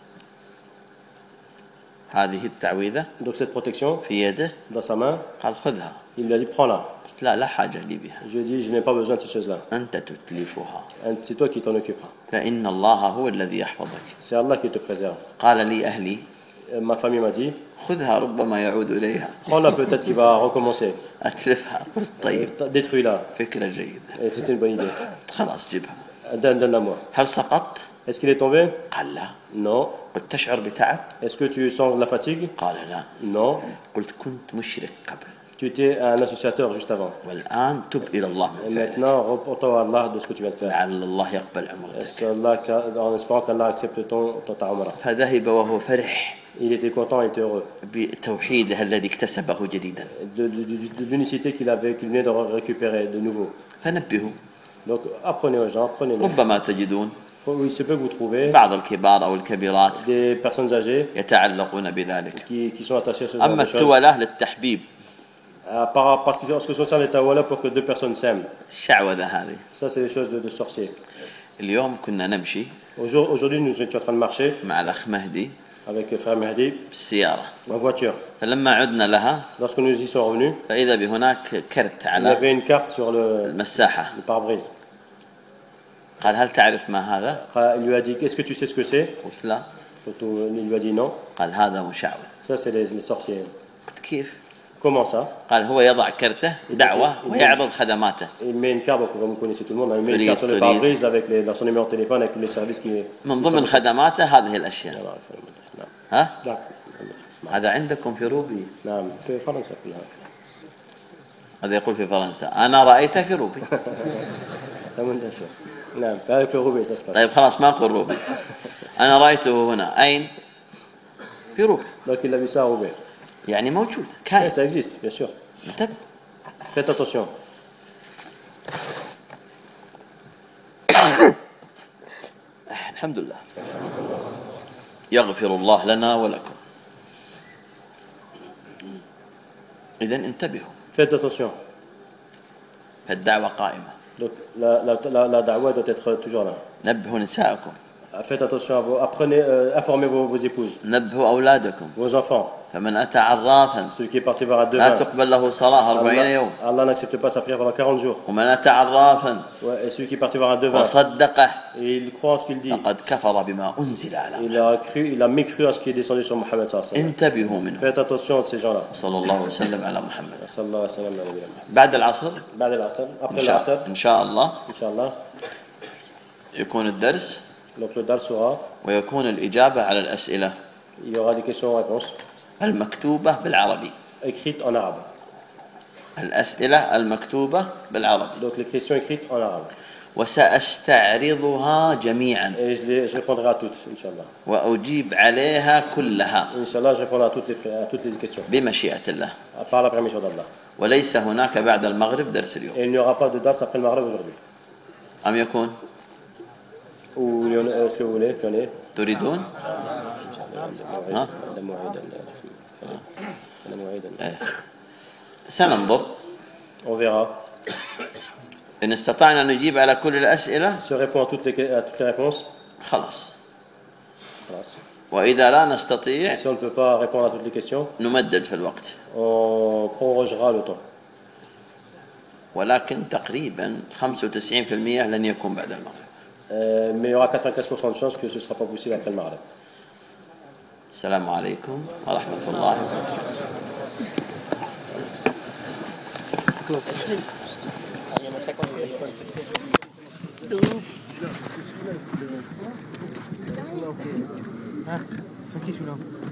هذه التعويذة. Donc cette protection في يده. dans sa main. قال خذها. Il lui a dit prends-la. قلت لا حاجة لي بها. Je lui ai dit je n'ai pas besoin de cette chose-là. أنت تتلفها. C'est toi qui t'en occuperas. فإن الله هو الذي يحفظك. C'est Allah qui te préserve. قال لي أهلي. Ma famille m'a dit خذها ربما يعود إليها. prends-la, peut-être qu'il va recommencer. أتلفها. طيب. Détruis-la. فكرة جيدة. Et c'était une bonne idée. خلاص جيبها. Donne-la moi. هل سقطت؟ Est-ce qu'il est tombé? قال لا. Non. قلت تشعر بتعب؟ Est-ce que tu sens de la fatigue? قال لا. Non. قلت كنت مشرك قبل. Tu étais un associateur juste avant. والآن تب إلى الله Et من فعلك. maintenant, reporte-toi à Allah de ce que tu viens de faire. لعل الله يقبل عمرتك. Est-ce Allah, en espérant qu'Allah accepte ta umrah. فذهب وهو فرح Il était content, il était heureux بتوحيده الذي اكتسبه جديدا. de l'unicité qu'il venait de récupérer de nouveau. فنبهوا. Donc apprenez aux gens, apprenez-les. ربما تجدون Il se peut que vous trouvez بعض الكبار أو الكبيرات des personnes âgées يتعلقون بذلك. qui sont attachées à ce genre أما de choses. التولة للتحبيب. Parce que ce que concerne les tawala, pour que deux personnes s'aiment. الشعوذة هذه. Ça, c'est des choses de sorciers. اليوم كنا نمشي. Aujourd'hui, nous étions en train de marcher مع الأخ مهدي. avec le frère Mehdi بالسيارة. en voiture. فلما عدنا لها. Lorsque nous y sommes revenus, فإذا بهناك كرت il y على avait une carte sur le المساحة. pare-brise. قال هل تعرف ما هذا؟ Il lui a dit est-ce que tu sais ce que c'est? قلت لا. Il lui a dit non. قال هذا مشعوذ. Ça, c'est les sorciers. قلت كيف؟ Comment ça? قال هو يضع كرته دعوة ويعرض خدماته. Il met une carte, comme vous connaissez tout le monde, il met une carte sur le pare-brise avec son numéro de téléphone, avec tous les services qui... من ضمن خدماته هذه الأشياء. نعم. ها؟ نعم. هذا عندكم في روبي. نعم في فرنسا كلها. هذا يقول في فرنسا. أنا رأيته في روبي. نعم في روبي ça se passe. طيب خلاص ما أقول روبي. أنا رأيته هنا. أين؟ في روبي. Donc il a vu ça à Roubaix. يعني موجود. كائن. Ça existe, bien sûr. انتبه. Faites attention. الحمد لله. يغفر الله لنا ولكم. إذن انتبهوا. Faites attention. فالدعوة قائمة. Donc la da'wa doit être toujours là. نبهوا نساءكم. Faites attention à vous. Apprenez, informez vos épouses. نبهوا أولادكم. Vos enfants. فمن أتى عرافا Celui qui est parti voir un لا devin. تقبل له صلاة 40 يوم. Allah n'accepte pas sa prière pendant 40 jours. ومن أتى عرافا Ouais, et celui qui est parti voir un devin. وصدقه Et il croit en ce qu'il dit. فقد كفر بما أنزل على Il a mécru à ce qui est descendu sur Mohammed sallallahu alayhi wa sallam. انتبهوا منه. Faites attention à ces gens-là. صلى الله وسلم على محمد. Sallallahu alayhi wa sallam ala nabiyina Muhammad. بعد العصر بعد العصر. Après l'asr. إن شاء الله Inch'Allah. يكون الدرس Donc le dal sera. ويكون الإجابة على الأسئلة Il y aura des questions-réponses المكتوبة بالعربي. écrites en arabe. الأسئلة المكتوبة بالعربي. Donc les questions écrites en arabe. وسأستعرضها جميعا Et je répondrai à toutes, Inch'Allah. وأجيب عليها كلها Inch'Allah, je répondrai à toutes les questions. بمشيئة الله. Par la permission d'Allah. وليس هناك بعد المغرب درس اليوم. Et il n'y aura pas de dars après le Maghreb aujourd'hui. أم يكون؟ Ou est-ce que vous voulez qu'il y en ait? تريدون؟ ها؟ سننظر. On verra. إن استطعنا أن نجيب على كل الأسئلة Se répond à toutes les réponses. خلاص. Voilà. وإذا لا نستطيع Si on ne peut pas répondre à toutes les questions, نمدد في الوقت. on prorogera le temps. ولكن تقريبا 95% لن يكون بعد المغرب. Mais il y aura 95% de chances que ce ne sera pas possible après le Maghreb. السلام عليكم ورحمة الله وبركاته.